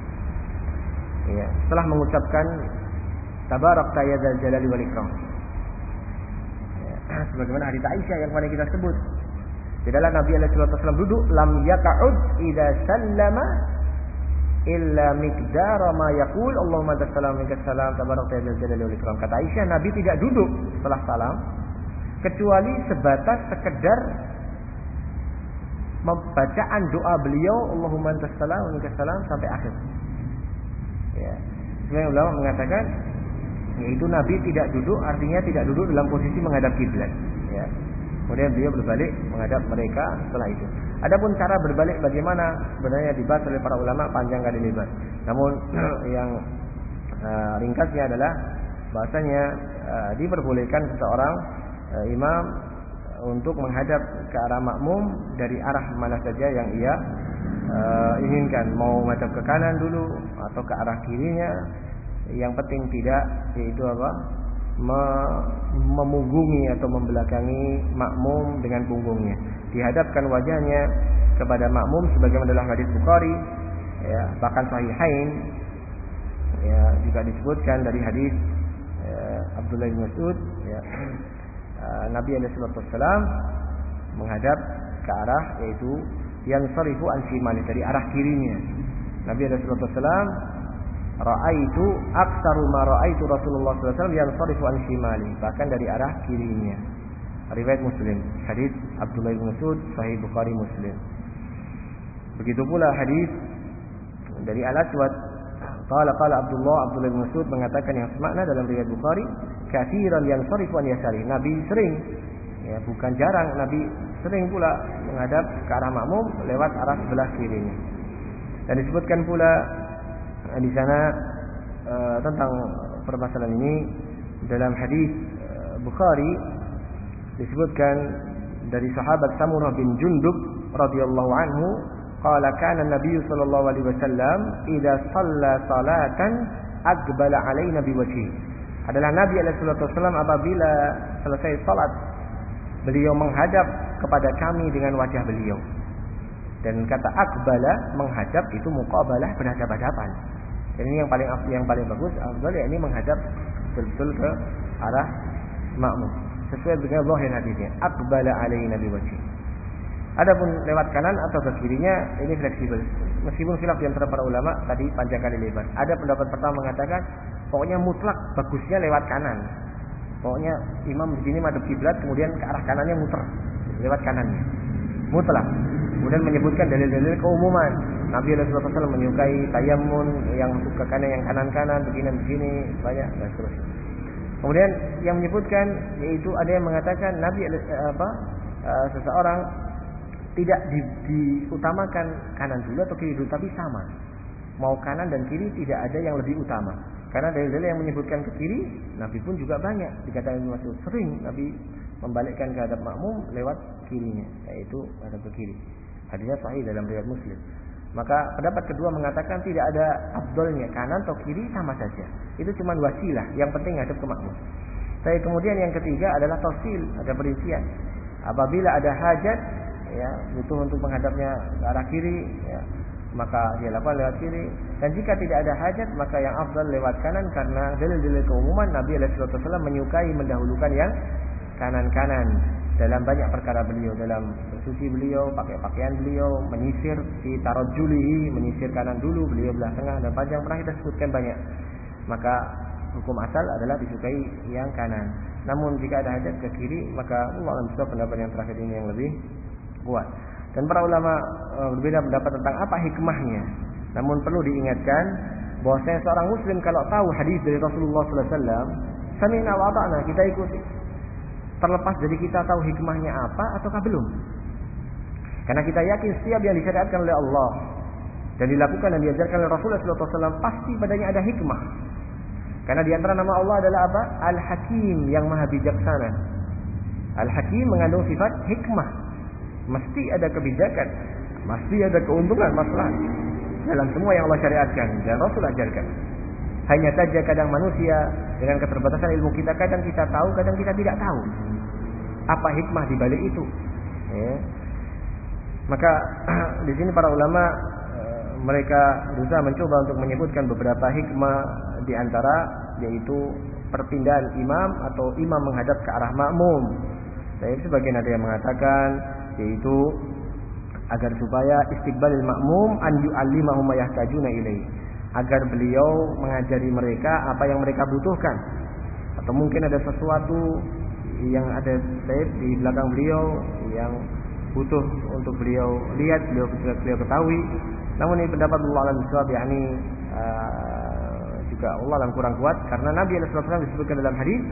Ya, setelah mengucapkan tabarakta ya dzal jalali wal ikram. Ya, sebagaimana hadits Aisyah yang kemarin kita sebut. Tidaklah Nabi alaihi wasallam duduk lam yaka'ud idza sallama illa miqdara ma yaqul Allahumma tassalam minkas salam tabarakta ya dzal jalali wal ikram. Kata Aisyah, Nabi tidak duduk setelah salam kecuali sebatas sekedar membacaan doa beliau Allahumma tassalam minkas salam sampai akhir. Ya. Sebagian ulama mengatakan yaitu Nabi tidak duduk artinya tidak duduk dalam posisi menghadap kiblat, ya. Kemudian beliau berbalik menghadap mereka setelah itu. Adapun cara berbalik bagaimana sebenarnya dibahas oleh para ulama panjang kali lebar. Namun yang uh, ringkasnya adalah bahasanya uh, diperbolehkan seseorang uh, imam untuk menghadap ke arah makmum dari arah mana saja yang ia uh, inginkan, mau menghadap ke kanan dulu atau ke arah kirinya. Yang penting tidak yaitu apa? memunggungi atau membelakangi makmum dengan punggungnya. Dihadapkan wajahnya kepada makmum sebagaimana dalam hadis Bukhari, ya, bahkan sahihain, ya, juga disebutkan dari hadis ya, Abdullah bin Mas'ud, ya, Nabi alaihi wasallam menghadap ke arah yaitu yang sarifu an shimali, dari arah kirinya. Nabi alaihi wasallam ra'aitu aktsaru ma ra'aitu Rasulullah sallallahu alaihi wasallam yang sharifu an shimali, bahkan dari arah kirinya. Riwayat Muslim, hadis Abdullah bin Mas'ud, sahih Bukhari Muslim. Begitu pula hadis dari Al-Aswad, qala qala Abdullah Abdullah bin Mas'ud mengatakan yang semakna dalam riwayat Bukhari, katsiran yang sharifu an yasari. Nabi sering, ya bukan jarang, Nabi sering pula menghadap ke arah makmum lewat arah sebelah kirinya. Dan disebutkan pula di sana uh, tentang permasalahan ini dalam hadis uh, Bukhari, disebutkan dari sahabat Samurah bin Jundub radhiyallahu anhu, qala kana an-nabiy sallallahu alaihi wasallam idza shalla salatan aqbala alaina biwajhi. Adalah Nabi alaihi wasallam apabila selesai salat beliau menghadap kepada kami dengan wajah beliau. Dan kata aqbala, menghadap, itu muqabalah, berhadapan-hadapan. Dan ini yang paling yang paling bagus, afdal ya ini menghadap betul-betul ke arah makmum. Sesuai dengan zahir hadisnya, aqbala alaina biwajhi. Adapun lewat kanan atau ke kirinya ini fleksibel. Meskipun khilaf di antara para ulama tadi panjang kali lebar. Ada pendapat pertama mengatakan pokoknya mutlak bagusnya lewat kanan. Pokoknya imam di sini madhab kiblat kemudian ke arah kanannya muter lewat kanannya. Mutlak. Kemudian menyebutkan dalil-dalil keumuman. Nabi sallallahu alaihi wasallam menyukai tayammun yang ke kanan yang kanan-kanan begini begini banyak dan seterusnya. Kemudian yang menyebutkan yaitu ada yang mengatakan Nabi apa uh, seseorang tidak di, diutamakan kanan dulu atau kiri dulu tapi sama. Mau kanan dan kiri tidak ada yang lebih utama. Karena dalil-dalil yang menyebutkan ke kiri, Nabi pun juga banyak. Dikatakan Ibnu Mas'ud sering Nabi membalikkan ke hadap makmum lewat kirinya, yaitu hadap ke kiri. Hadisnya sahih dalam riwayat Muslim. Maka pendapat kedua mengatakan tidak ada afdolnya kanan atau kiri sama saja. Itu cuma wasilah, yang penting hadap ke makmum. Tapi kemudian yang ketiga adalah tafsil, ada perincian. Apabila ada hajat ya butuh untuk menghadapnya ke arah kiri ya, maka dia lakukan lewat kiri, dan jika tidak ada hajat maka yang afdal lewat kanan karena dalil-dalil keumuman Nabi alaihi wasallam menyukai mendahulukan yang kanan-kanan dalam banyak perkara beliau, dalam bersuci beliau, pakai pakaian beliau, menyisir di tarajjulihi, menyisir kanan dulu, beliau belah tengah dan panjang pernah kita sebutkan banyak. Maka hukum asal adalah disukai yang kanan. Namun jika ada hajat ke kiri maka Allah alam pendapat yang terakhir ini yang lebih kuat. Dan para ulama e, berbeda pendapat tentang apa hikmahnya. Namun perlu diingatkan bahwasanya seorang muslim kalau tahu hadis dari Rasulullah sallallahu alaihi wasallam, sami'na wa ata'na, kita ikuti. Terlepas dari kita tahu hikmahnya apa ataukah belum. Karena kita yakin setiap yang disyariatkan oleh Allah dan dilakukan dan diajarkan oleh Rasulullah sallallahu alaihi wasallam pasti padanya ada hikmah. Karena di antara nama Allah adalah apa? Al-Hakim, yang maha bijaksana. Al-Hakim mengandung sifat hikmah. Mesti ada kebijakan, mesti ada keuntungan, maslahat dalam semua yang Allah syariatkan dan Rasul ajarkan. Hanya saja kadang manusia dengan keterbatasan ilmu kita, kadang kita tahu, kadang kita tidak tahu apa hikmah di balik itu. Ya. Maka di sini para ulama mereka berusaha mencoba untuk menyebutkan beberapa hikmah di antara yaitu perpindahan imam atau imam menghadap ke arah makmum. Saya sebagian ada yang mengatakan yaitu agar supaya istiqbalil makmum an yu'allimahum ma yahtajuna ilaihi, agar beliau mengajari mereka apa yang mereka butuhkan. Atau mungkin ada sesuatu yang ada saya di belakang beliau yang butuh untuk beliau lihat, beliau beliau ketahui. Namun ini pendapat Allah alam bisawab, yakni uh, juga Allah alam kurang kuat karena Nabi sallallahu alaihi wasallam disebutkan dalam hadis,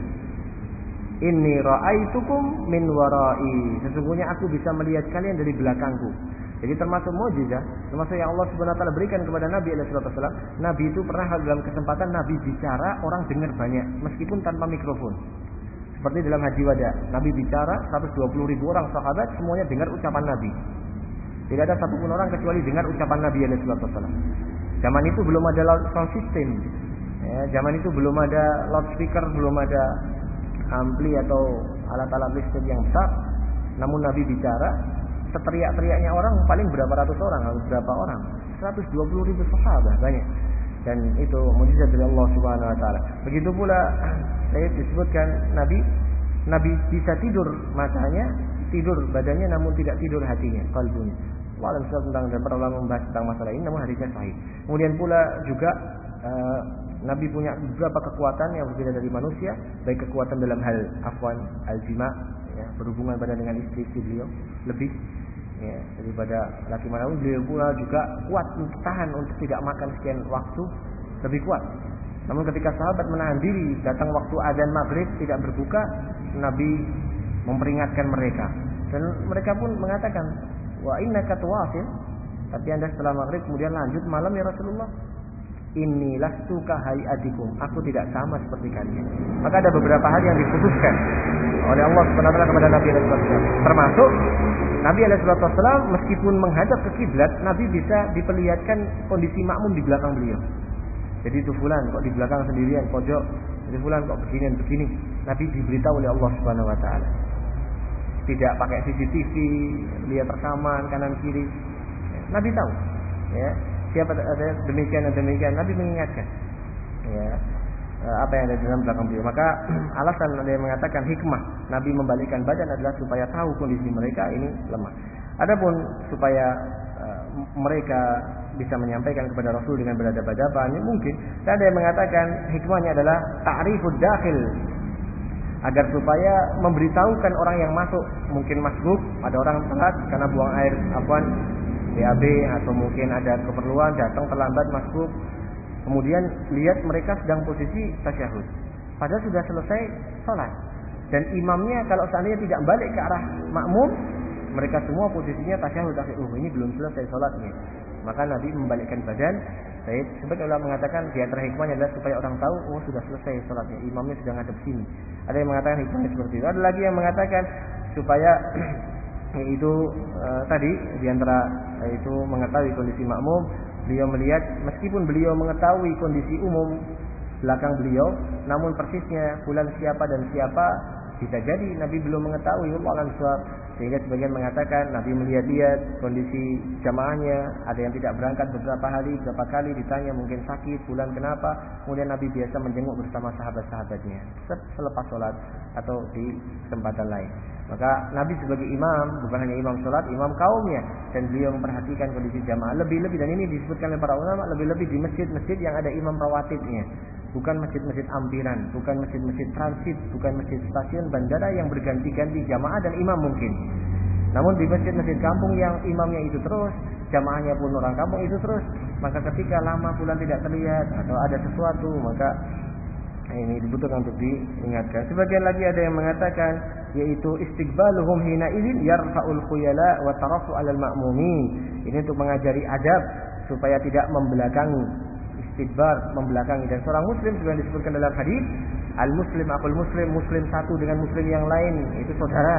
inni ra'aitukum min wara'i, sesungguhnya aku bisa melihat kalian dari belakangku. Jadi termasuk mukjizat, termasuk yang Allah Subhanahu wa taala berikan kepada Nabi sallallahu alaihi wasallam. Nabi itu pernah dalam kesempatan Nabi bicara, orang dengar banyak meskipun tanpa mikrofon. Seperti dalam Haji Wada, Nabi bicara seratus dua puluh ribu orang sahabat semuanya dengar ucapan Nabi. Tidak ada satupun orang kecuali dengar ucapan Nabi sallallahu alaihi wasallam. Zaman itu belum ada sound system. Ya, zaman itu belum ada loudspeaker, belum ada ampli atau alat-alat listrik yang besar. Namun Nabi bicara, seteriak-teriaknya orang paling berapa ratus orang, harus berapa orang? seratus dua puluh ribu sahabat, banyak. Dan itu mukjizat dari Allah Subhanahu wa taala. Begitu pula saya disebutkan Nabi Nabi bisa tidur matanya, tidur badannya namun tidak tidur hatinya, qalbunya. Walau tentang dan para ulama membahas tentang masalah ini, namun hadisnya sahih. Kemudian pula juga uh, Nabi punya beberapa kekuatan yang berbeda dari manusia, baik kekuatan dalam hal afwan al-jima, ya, berhubungan badan dengan istri-istri beliau lebih ya, daripada laki manapun. Beliau pula juga kuat untuk tahan untuk tidak makan sekian waktu, lebih kuat. Namun ketika sahabat menahan diri, datang waktu azan maghrib tidak berbuka, Nabi memperingatkan mereka dan mereka pun mengatakan, wa innaka tuwasil, tapi anda setelah maghrib kemudian lanjut malam ya Rasulullah. Inni lastu kahayatikum, aku tidak sama seperti kalian. Maka ada beberapa hal yang diputuskan oleh Allah Subhanahu wa taala kepada Nabi sallallahu alaihi wasallam. Termasuk Nabi sallallahu alaihi wasallam meskipun menghadap ke kiblat, Nabi bisa diperlihatkan kondisi makmum di belakang beliau. Jadi itu fulan kok di belakang sendirian pojok, jadi fulan kok begini begini. Nabi diberitahu oleh Allah Subhanahu wa taala. Tidak pakai C C T V, lihat rekaman kanan kiri. Nabi tahu, ya. siapa ada demikian dan demikian, Nabi mengingatkan. Ya, apa yang ada di dalam belakang beliau. Maka alasan ada yang mengatakan hikmah Nabi membalikkan badan adalah supaya tahu kondisi mereka ini lemah. Adapun supaya uh, mereka bisa menyampaikan kepada Rasul dengan beradab-adaban, mungkin. Dan ada yang mengatakan hikmahnya adalah ta'rifud dakhil, agar supaya memberitahukan orang yang masuk, mungkin masbuk, ada orang telat karena buang air afwan B A B atau mungkin ada keperluan datang terlambat masbuk, kemudian lihat mereka sedang posisi tasyahud, padahal sudah selesai sholat, dan imamnya kalau seandainya tidak balik ke arah makmum, mereka semua posisinya tasyahud, tasyahud, oh ini belum selesai sholatnya. Maka Nabi membalikkan badan. Baik, sebagai ulama mengatakan di antara hikmahnya adalah supaya orang tahu, oh sudah selesai sholatnya, imamnya sudah ngadep sini. Ada yang mengatakan hikmahnya seperti itu. Ada lagi yang mengatakan supaya yaitu uh, tadi di antara yaitu mengetahui kondisi makmum, beliau melihat meskipun beliau mengetahui kondisi umum belakang beliau, namun persisnya bulan siapa dan siapa bisa jadi Nabi belum mengetahui, wallahu a'lam. Sehingga sebagian mengatakan Nabi melihat-lihat kondisi jamaahnya, ada yang tidak berangkat beberapa hari, beberapa kali ditanya mungkin sakit, bulan kenapa, kemudian Nabi biasa menjenguk bersama sahabat-sahabatnya selepas sholat atau di kesempatan lain. Maka Nabi sebagai imam, bukan hanya imam sholat, imam kaumnya, dan beliau memperhatikan kondisi jamaah lebih-lebih, dan ini disebutkan oleh para ulama, lebih-lebih di masjid-masjid yang ada imam rawatibnya, bukan masjid-masjid ampiran, bukan masjid-masjid transit, bukan masjid stasiun bandara yang berganti-ganti jamaah dan imam mungkin. Namun di masjid-masjid kampung yang imamnya itu terus, jamaahnya pun orang kampung itu terus, maka ketika lama bulan tidak terlihat atau ada sesuatu, maka ini dibutuhkan untuk diingatkan. Sebagian lagi ada yang mengatakan yaitu istiqbaluhum hina idzin yarfa'ul khuyala wa tarafu 'alal ma'mumin. Ini untuk mengajari adab supaya tidak membelakangi, istidbar, membelakangi. Dan seorang muslim sudah disebutkan dalam hadis, al-muslim aqul muslim, muslim satu dengan muslim yang lain itu saudara.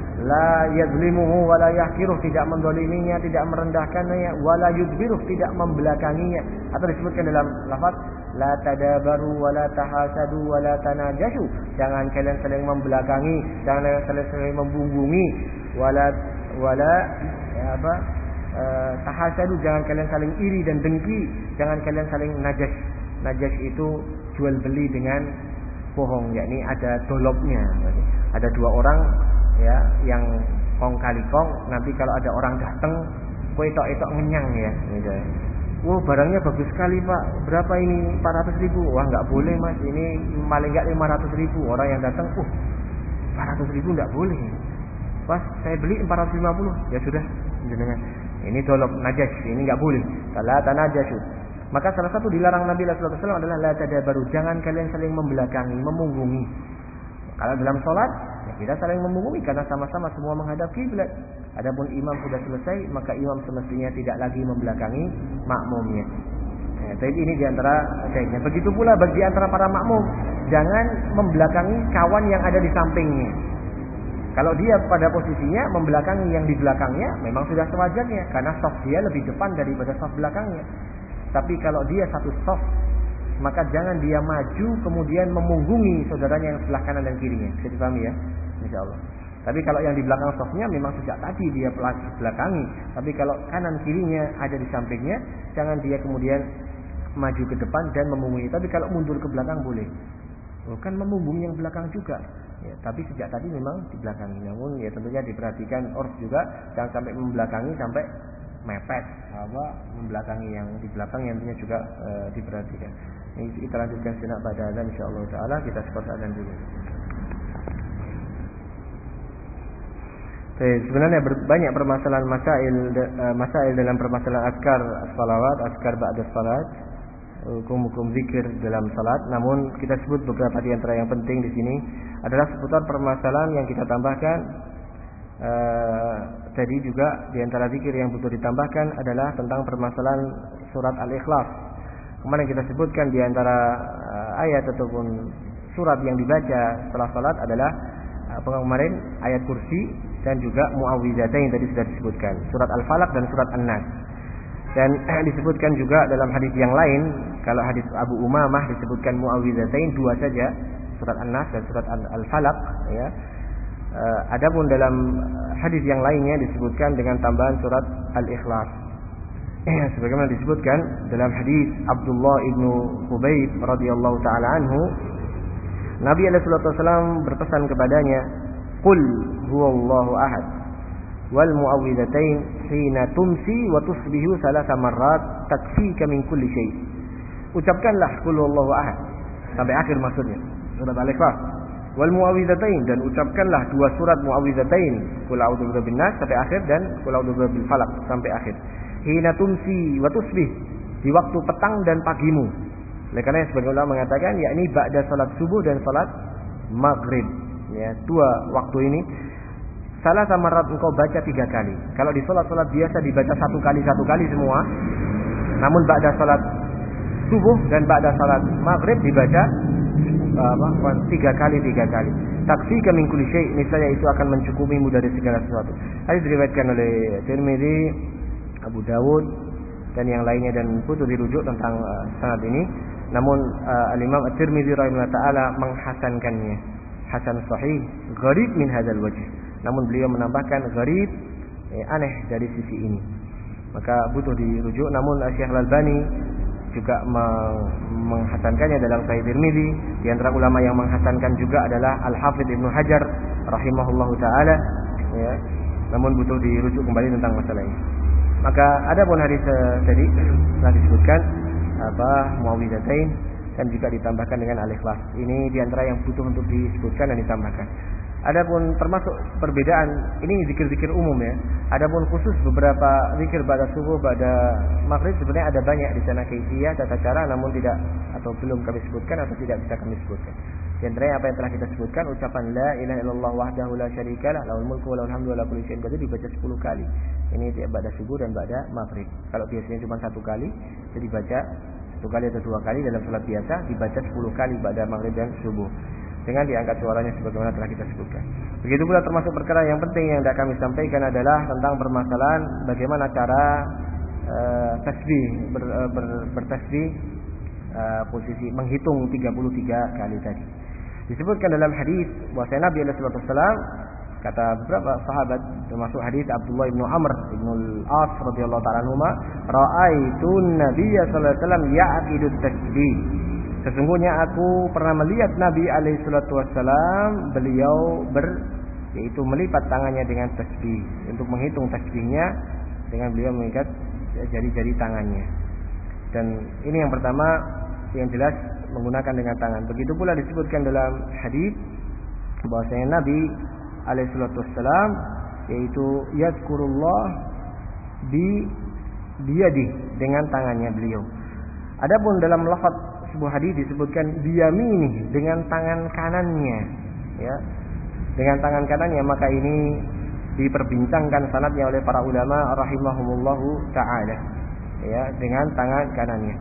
La yazlimuhu wa la yahkiruh, tidak menzaliminya, tidak merendahkannya, wa la yudbiruh, tidak membelakanginya. Atau disebutkan dalam lafaz la tadabaru wa la tahasadu wa la tanajashu, jangan kalian saling membelakangi, jangan kalian saling membunggungi, wala wala ya apa Uh, tahasadu, jangan kalian saling iri dan dengki, jangan kalian saling najas. Najas itu jual beli dengan bohong, yakni ada dolopnya. Ada dua orang ya yang kong kali kong, nanti kalau ada orang datang, kowe tok-tok ngenyang ya. Gitu. Wah, barangnya bagus sekali Pak, berapa ini? empat ratus ribu. Wah nggak boleh Mas, ini paling nggak lima ratus ribu. Orang yang datang, uh empat ratus ribu nggak boleh. Pas saya beli empat ratus lima puluh, ya sudah, jenengan. Ini dolop najas, ini enggak boleh. La tanajashu. Maka salah satu dilarang Nabi sallallahu alaihi wasallam adalah la tadabaru, jangan kalian saling membelakangi, memunggungi. Kalau dalam salat, ya kita saling memunggungi karena sama-sama semua menghadap kiblat. Adapun imam sudah selesai, maka imam semestinya tidak lagi membelakangi makmumnya. Ya, jadi ini di antara baiknya. Begitu pula bagi antara para makmum, jangan membelakangi kawan yang ada di sampingnya. Kalau dia pada posisinya membelakangi yang di belakangnya, memang sudah sewajarnya karena saf dia lebih depan daripada saf belakangnya. Tapi kalau dia satu saf, maka jangan dia maju kemudian memunggungi saudaranya yang sebelah kanan dan kirinya. Bisa dipahami ya? Insyaallah. Tapi kalau yang di belakang safnya memang sejak tadi dia belakangi. Tapi kalau kanan kirinya ada di sampingnya, jangan dia kemudian maju ke depan dan memunggungi. Tapi kalau mundur ke belakang boleh. Bukan memunggungi yang belakang juga. Ya, tapi sejak tadi memang di belakang. Namun ya tentunya diperhatikan urf juga, jangan sampai membelakangi sampai mepet, apa membelakangi yang di belakang, yang tentunya juga e, diperhatikan. Ini kita lanjutkan sejenak pada azan insyaallah taala, kita sepakat azan dulu. Jadi, sebenarnya banyak permasalahan masail masail dalam permasalahan azkar salawat, azkar ba'da salat, hukum-hukum zikir dalam salat. Namun kita sebut beberapa di antara yang penting di sini adalah seputar permasalahan yang kita tambahkan. Uh, tadi juga di antara zikir yang butuh ditambahkan adalah tentang permasalahan surat Al-Ikhlas. Kemarin kita sebutkan di antara uh, ayat ataupun surat yang dibaca setelah salat adalah uh, kemarin ayat kursi dan juga muawwizatain tadi sudah disebutkan, surat Al-Falaq dan surat An-Nas. Dan eh, disebutkan juga dalam hadis yang lain, kalau hadis Abu Umamah disebutkan muawwizatain dua saja, surat An-Nas dan surat Al-Falaq ya. Uh, adapun dalam hadis yang lainnya disebutkan dengan tambahan surat Al-Ikhlas. sebagaimana disebutkan dalam hadis Abdullah ibnu Khubayb radhiyallahu taala anhu, Nabi alaihi wasallam berpesan kepadanya, "Qul huwallahu ahad wal muawwidzatain hina tumsi wa tusbihu thalatha marrat takfika min kulli syai." Ucapkanlah qul huwallahu ahad sampai akhir maksudnya surat Al-Ikhlas. Wal muawwidzatain, dan ucapkanlah dua surat muawwidzatain, qul a'udzu birabbin nas sampai akhir dan qul a'udzu birabbil falaq sampai akhir. Hina tumsi wa tusbih, di waktu petang dan pagimu. Oleh karena sebagian ulama mengatakan yakni ba'da salat subuh dan salat maghrib. Ya, dua waktu ini salah sama rat engkau baca tiga kali. Kalau di salat-salat biasa dibaca satu kali satu kali semua. Namun ba'da salat subuh dan ba'da salat maghrib dibaca apa? Tiga kali tiga kali. Takfika min kulli syai', niscaya itu akan mencukupimu dari segala sesuatu. Hadis diriwayatkan oleh Tirmidzi, Abu Dawud dan yang lainnya, dan butuh dirujuk tentang uh, sanad ini. Namun uh, Al-Imam At-Tirmidzi rahimahullah taala menghasankannya, hasan sahih, gharib min hadzal wajh. Namun beliau menambahkan gharib, eh, aneh dari sisi ini. Maka butuh dirujuk. Namun Syekh Al-Albani juga meng- menghasankannya dalam Sahih Tirmidzi. Di antara ulama yang menghasankan juga adalah Al-Hafidz Ibnu Hajar rahimahullahu taala, ya. Namun butuh dirujuk kembali tentang masalah ini. Maka ada pun hadis uh, tadi telah disebutkan apa muawwidzatain dan juga ditambahkan dengan al-ikhlas. Ini di antara yang butuh untuk disebutkan dan ditambahkan. Adapun termasuk perbedaan ini zikir-zikir umum ya. Adapun khusus beberapa zikir pada subuh, pada maghrib sebenarnya ada banyak di sana kaifiyah, tata cara, namun tidak atau belum kami sebutkan atau tidak bisa kami sebutkan. Di antaranya apa yang telah kita sebutkan, ucapan la ilaha illallah wahdahu la syarikalah lahul mulku wa lahul hamdu wa la kulli syai'in qadir dibaca sepuluh kali. Ini pada subuh dan pada maghrib. Kalau biasanya cuma satu kali, jadi dibaca satu kali atau dua kali dalam salat biasa, dibaca sepuluh kali pada maghrib dan subuh, dengan diangkat suaranya sebagaimana telah kita sebutkan. Begitu pula termasuk perkara yang penting yang tidak kami sampaikan adalah tentang permasalahan bagaimana cara uh, tasbih ber, uh, ber, bertasbih, uh, posisi menghitung tiga puluh tiga kali tadi. Disebutkan dalam hadis bahwa Nabi sallallahu alaihi wasallam, kata beberapa sahabat termasuk hadis Abdullah bin Amr bin Al-As radhiyallahu ta'ala anhuma, ra'aitu Nabiy sallallahu alaihi wasallam ya'qidu tasbih. Sesungguhnya aku pernah melihat Nabi alaihi salatu wasallam, beliau ber yaitu melipat tangannya dengan tasbih. Untuk menghitung tasbihnya dengan beliau mengikat jari-jari tangannya. Dan ini yang pertama yang jelas menggunakan dengan tangan. Begitu pula disebutkan dalam hadis bahwasanya Nabi alaihi salatu wasallam yaitu yazkurullah bi biyadi, dengan tangannya beliau. Adapun dalam lafaz sebuah hadis disebutkan biyamini, dengan tangan kanannya, ya, dengan tangan kanannya. Maka ini diperbincangkan sanadnya oleh para ulama rahimahumullahu taala, ya, dengan tangan kanannya.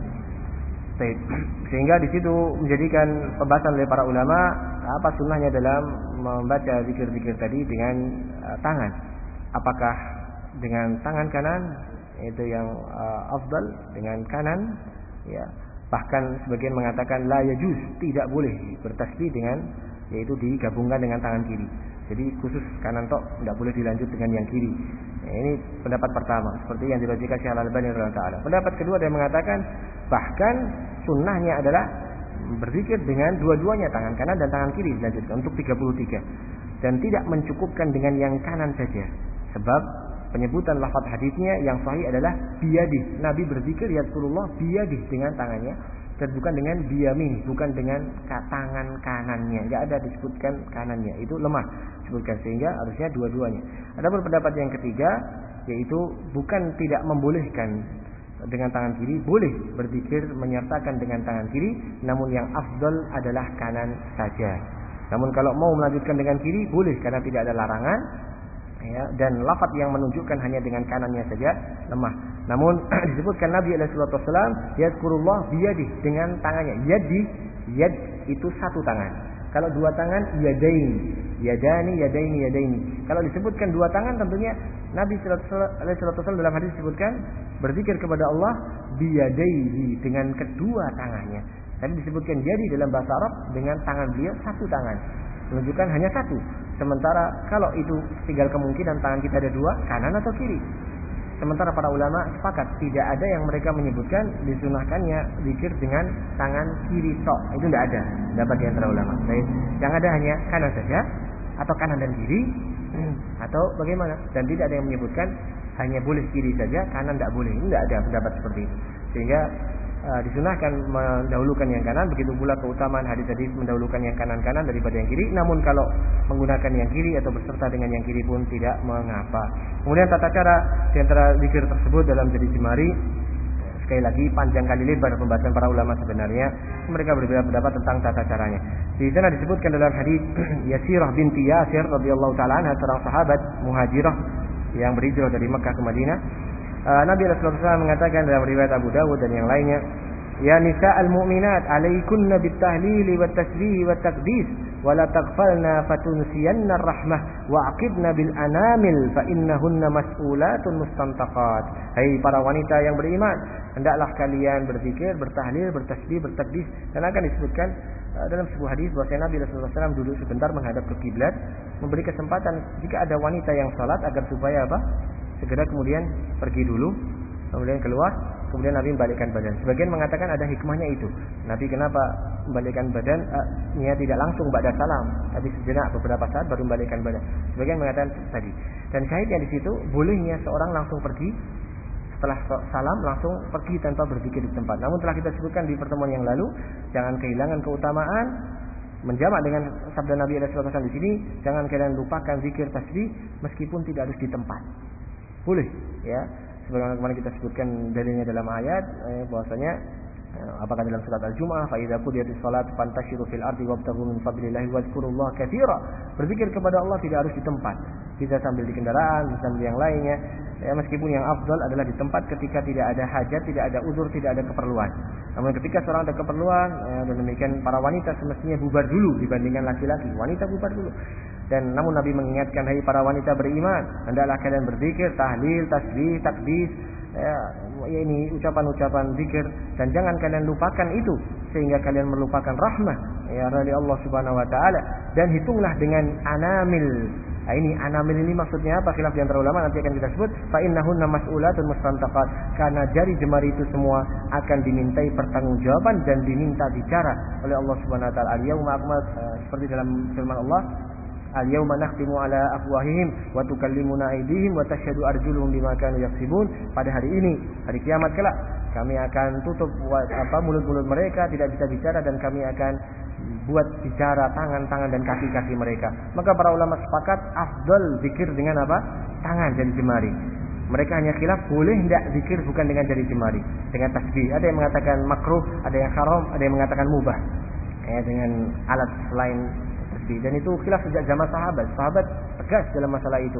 Sehingga di situ menjadikan pembahasan oleh para ulama apa sunnahnya dalam membaca zikir-zikir tadi dengan uh, tangan. Apakah dengan tangan kanan itu yang uh, afdal, dengan kanan, ya. Bahkan sebagian mengatakan la yajuz, tidak boleh bertasbih dengan, yaitu digabungkan dengan tangan kiri. Jadi khusus kanan tok, tidak boleh dilanjut dengan yang kiri. Nah, ini pendapat pertama seperti yang dirajikan Syekh Al-Albani radhiyallahu taala. Pendapat kedua dia mengatakan bahkan sunnahnya adalah berzikir dengan dua-duanya, tangan kanan dan tangan kiri dilanjutkan untuk tiga puluh tiga, dan tidak mencukupkan dengan yang kanan saja. Sebab penyebutan lafaz hadisnya yang sahih adalah biyadih. Nabi berzikir ya Rasulullah biyadih, dengan tangannya, dan bukan dengan biyamin, bukan dengan tangan kanannya. Enggak ada disebutkan kanannya, itu lemah disebutkan, sehingga harusnya dua-duanya. Adapun pendapat yang ketiga yaitu bukan tidak membolehkan dengan tangan kiri, boleh berzikir menyertakan dengan tangan kiri, namun yang afdal adalah kanan saja. Namun kalau mau melanjutkan dengan kiri boleh, karena tidak ada larangan, ya, dan lafaz yang menunjukkan hanya dengan kanannya saja lemah. Namun disebutkan Nabi alaihi wasallam yazkurullah biyadih, dengan tangannya. Yadi, yad itu satu tangan. Kalau dua tangan yadain, yadani, yadaini, yadaini. Kalau disebutkan dua tangan tentunya Nabi alaihi wasallam dalam hadis disebutkan berzikir kepada Allah biyadaihi, dengan kedua tangannya. Tadi disebutkan yadi dalam bahasa Arab dengan tangan beliau satu tangan, menunjukkan hanya satu. Sementara kalau itu tinggal kemungkinan tangan kita ada dua, kanan atau kiri. Sementara para ulama sepakat tidak ada yang mereka menyebutkan disunahkannya zikir dengan tangan kiri tok. Itu tidak ada dapat di antara ulama. Baik. Yang ada hanya kanan saja atau kanan dan kiri atau bagaimana? Dan tidak ada yang menyebutkan hanya boleh kiri saja, kanan tidak boleh. Ini tidak ada pendapat seperti itu. Sehingga uh, disunahkan mendahulukan yang kanan, begitu pula keutamaan hadis-hadis mendahulukan yang kanan-kanan daripada yang kiri. Namun kalau menggunakan yang kiri atau berserta dengan yang kiri pun tidak mengapa. Kemudian tata cara di antara zikir tersebut dalam jari jemari, sekali lagi panjang kali lebar pembahasan para ulama sebenarnya. Mereka berbeda pendapat tentang tata caranya. Di sana disebutkan dalam hadis Yasirah binti Yasir radhiyallahu taala anha, seorang sahabat muhajirah yang berhijrah dari Mekah ke Madinah. Uh, Nabi Rasulullah shallallahu alaihi wasallam mengatakan dalam riwayat Abu Dawud dan yang lainnya, ya nisa'al mu'minat alaikunna bitahlili wat tasbih wat taqdis wa la taghfalna fatunsiyanna ar-rahmah wa aqibna bil anamil fa innahunna mas'ulatun mustantaqat. Hai para wanita yang beriman, hendaklah kalian berzikir, bertahlil, bertasbih, bertakdis. Dan akan disebutkan uh, dalam sebuah hadis bahwa Nabi Rasulullah shallallahu alaihi wasallam duduk sebentar menghadap ke kiblat, memberi kesempatan jika ada wanita yang salat agar supaya apa? Segera kemudian pergi dulu, kemudian keluar, kemudian Nabi membalikkan badan. Sebagian mengatakan ada hikmahnya itu. Nabi kenapa membalikkan badan? Uh, niat tidak langsung ba'da salam, tapi sejenak beberapa saat baru membalikkan badan. Sebagian mengatakan tadi. Dan syahidnya di situ bolehnya seorang langsung pergi setelah salam langsung pergi tanpa berpikir di tempat. Namun telah kita sebutkan di pertemuan yang lalu, jangan kehilangan keutamaan menjamak dengan sabda Nabi sallallahu alaihi wasallam di sini, jangan kalian lupakan zikir tasbih meskipun tidak harus di tempat. Boleh, ya. Sebagaimana kemarin kita sebutkan dalilnya dalam ayat, eh, bahwasanya eh, apakah dalam surat Al-Jumu'ah, fa idza qudiyatis shalat fantashiru fil ardi wabtaghu min fadlillahi wadhkurullaha katsira. Berzikir kepada Allah tidak harus di tempat. Bisa sambil di kendaraan, bisa sambil yang lainnya. Ya, meskipun yang afdal adalah di tempat ketika tidak ada hajat, tidak ada uzur, tidak ada keperluan. Namun ketika seorang ada keperluan, ya, dan demikian para wanita semestinya bubar dulu dibandingkan laki-laki. Wanita bubar dulu. Dan namun Nabi mengingatkan, hai para wanita beriman, hendaklah kalian berzikir, tahlil, tasbih, takdis, ya, ya ini ucapan-ucapan zikir, dan jangan kalian lupakan itu sehingga kalian melupakan rahmah ya dari Allah Subhanahu wa taala. Dan hitunglah dengan anamil. Nah, ini anamil ini maksudnya apa? Khilaf di antara ulama, nanti akan kita sebut. Fa innahunna mas'ulatun mustantaqat, karena jari jemari itu semua akan dimintai pertanggungjawaban dan diminta bicara oleh Allah Subhanahu wa taala. Al-yauma akmaltu, uh, seperti dalam firman Allah, al-yauma nakhtimu ala afwahihim wa tukallimuna aydihim wa tashhadu arjuluhum bima kanu yaksibun. Pada hari ini, hari kiamat kelak, kami akan tutup apa mulut-mulut mereka, tidak bisa bicara, dan kami akan buat bicara tangan-tangan dan kaki-kaki mereka. Maka para ulama sepakat afdal zikir dengan apa? Tangan, jari jemari. Mereka hanya khilaf boleh tidak zikir bukan dengan jari jemari, dengan tasbih. Ada yang mengatakan makruh, ada yang haram, ada yang mengatakan mubah. Ya, dengan alat selain tasbih. Dan itu khilaf sejak zaman sahabat. Sahabat tegas dalam masalah itu.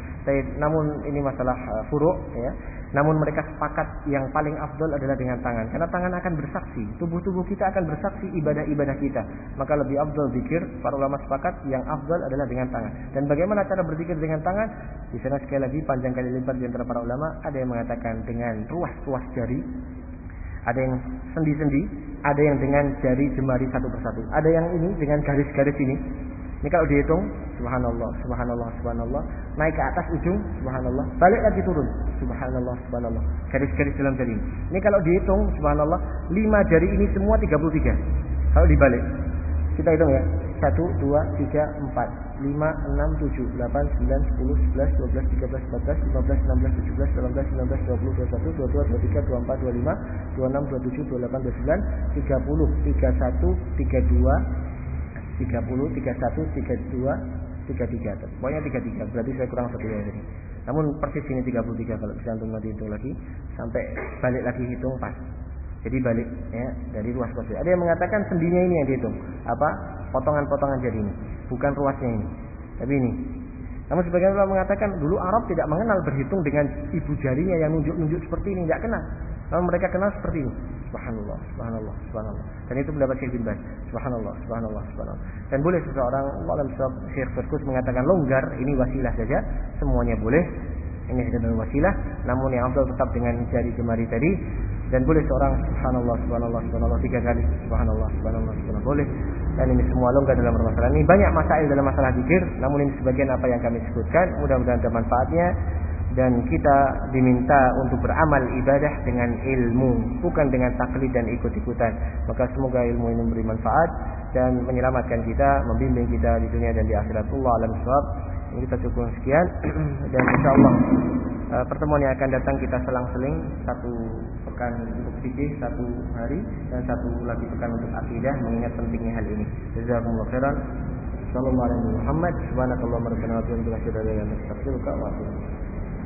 Namun ini masalah uh, furu' ya. Namun mereka sepakat yang paling afdal adalah dengan tangan, karena tangan akan bersaksi, tubuh-tubuh kita akan bersaksi ibadah-ibadah kita. Maka lebih afdal zikir, para ulama sepakat yang afdal adalah dengan tangan. Dan bagaimana cara berzikir dengan tangan? Di sana sekali lagi panjang kali lebar di antara para ulama. Ada yang mengatakan dengan ruas-ruas jari, ada yang sendi-sendi, ada yang dengan jari jemari satu persatu, ada yang ini dengan garis-garis ini. Ini kalau dihitung, subhanallah, subhanallah, subhanallah, naik ke atas ujung, subhanallah, balik lagi turun, subhanallah, subhanallah, garis-garis dalam jari ini. Ini kalau dihitung, subhanallah, lima jari ini semua tiga puluh tiga. Kalau dibalik, kita hitung ya, satu, dua, tiga, empat, lima, enam, tujuh, delapan, sembilan, sepuluh, sebelas, dua belas, tiga belas, empat belas, lima belas, enam belas, tujuh belas, delapan belas, sembilan belas, dua puluh, dua puluh satu, dua puluh dua, dua puluh tiga, dua puluh empat, dua puluh lima, dua puluh enam, dua puluh tujuh, dua puluh delapan, dua puluh sembilan, tiga puluh, tiga puluh satu, tiga puluh dua, tiga puluh, tiga puluh satu, tiga puluh dua, tiga puluh tiga. Pokoknya tiga puluh tiga. Berarti saya kurang satu ya tadi. Namun persis ini tiga puluh tiga kalau bisa antum nanti hitung lagi sampai balik lagi hitung pas. Jadi balik ya dari ruas ruas. Ada yang mengatakan sendinya ini yang dihitung. Apa? Potongan-potongan jari ini, bukan ruasnya ini. Tapi ini. Namun sebagian orang mengatakan dulu Arab tidak mengenal berhitung dengan ibu jarinya yang nunjuk-nunjuk seperti ini, tidak kenal. Namun mereka kenal seperti ini. Subhanallah, subhanallah, subhanallah. Dan itu pendapat Syekh bin Baz. Subhanallah, subhanallah, subhanallah. Dan boleh seseorang, Allah Syekh Firkus mengatakan longgar, ini wasilah saja, semuanya boleh. Ini adalah wasilah, namun yang afdal tetap dengan jari jemari tadi. Dan boleh seorang subhanallah, subhanallah, subhanallah tiga kali. Subhanallah, subhanallah, subhanallah boleh. Dan ini semua longgar dalam permasalahan ini. Banyak masail dalam masalah zikir, namun ini sebagian apa yang kami sebutkan. Mudah-mudahan ada manfaatnya. dan kita diminta untuk beramal ibadah dengan ilmu, bukan dengan taklid dan ikut-ikutan. Maka semoga ilmu ini memberi manfaat dan menyelamatkan kita, membimbing kita di dunia dan di akhirat. Allah alam shawab. Kita cukup sekian dan insyaallah uh, pertemuan yang akan datang kita selang-seling, satu pekan untuk fikih, satu hari, dan satu lagi pekan untuk akidah, mengingat pentingnya hal ini. Jazakumullah khairan. Sallallahu alaihi Muhammad subhanakallahumma rabbana wa bihamdika asyhadu an la ilaha illa anta astaghfiruka wa atubu ilaik.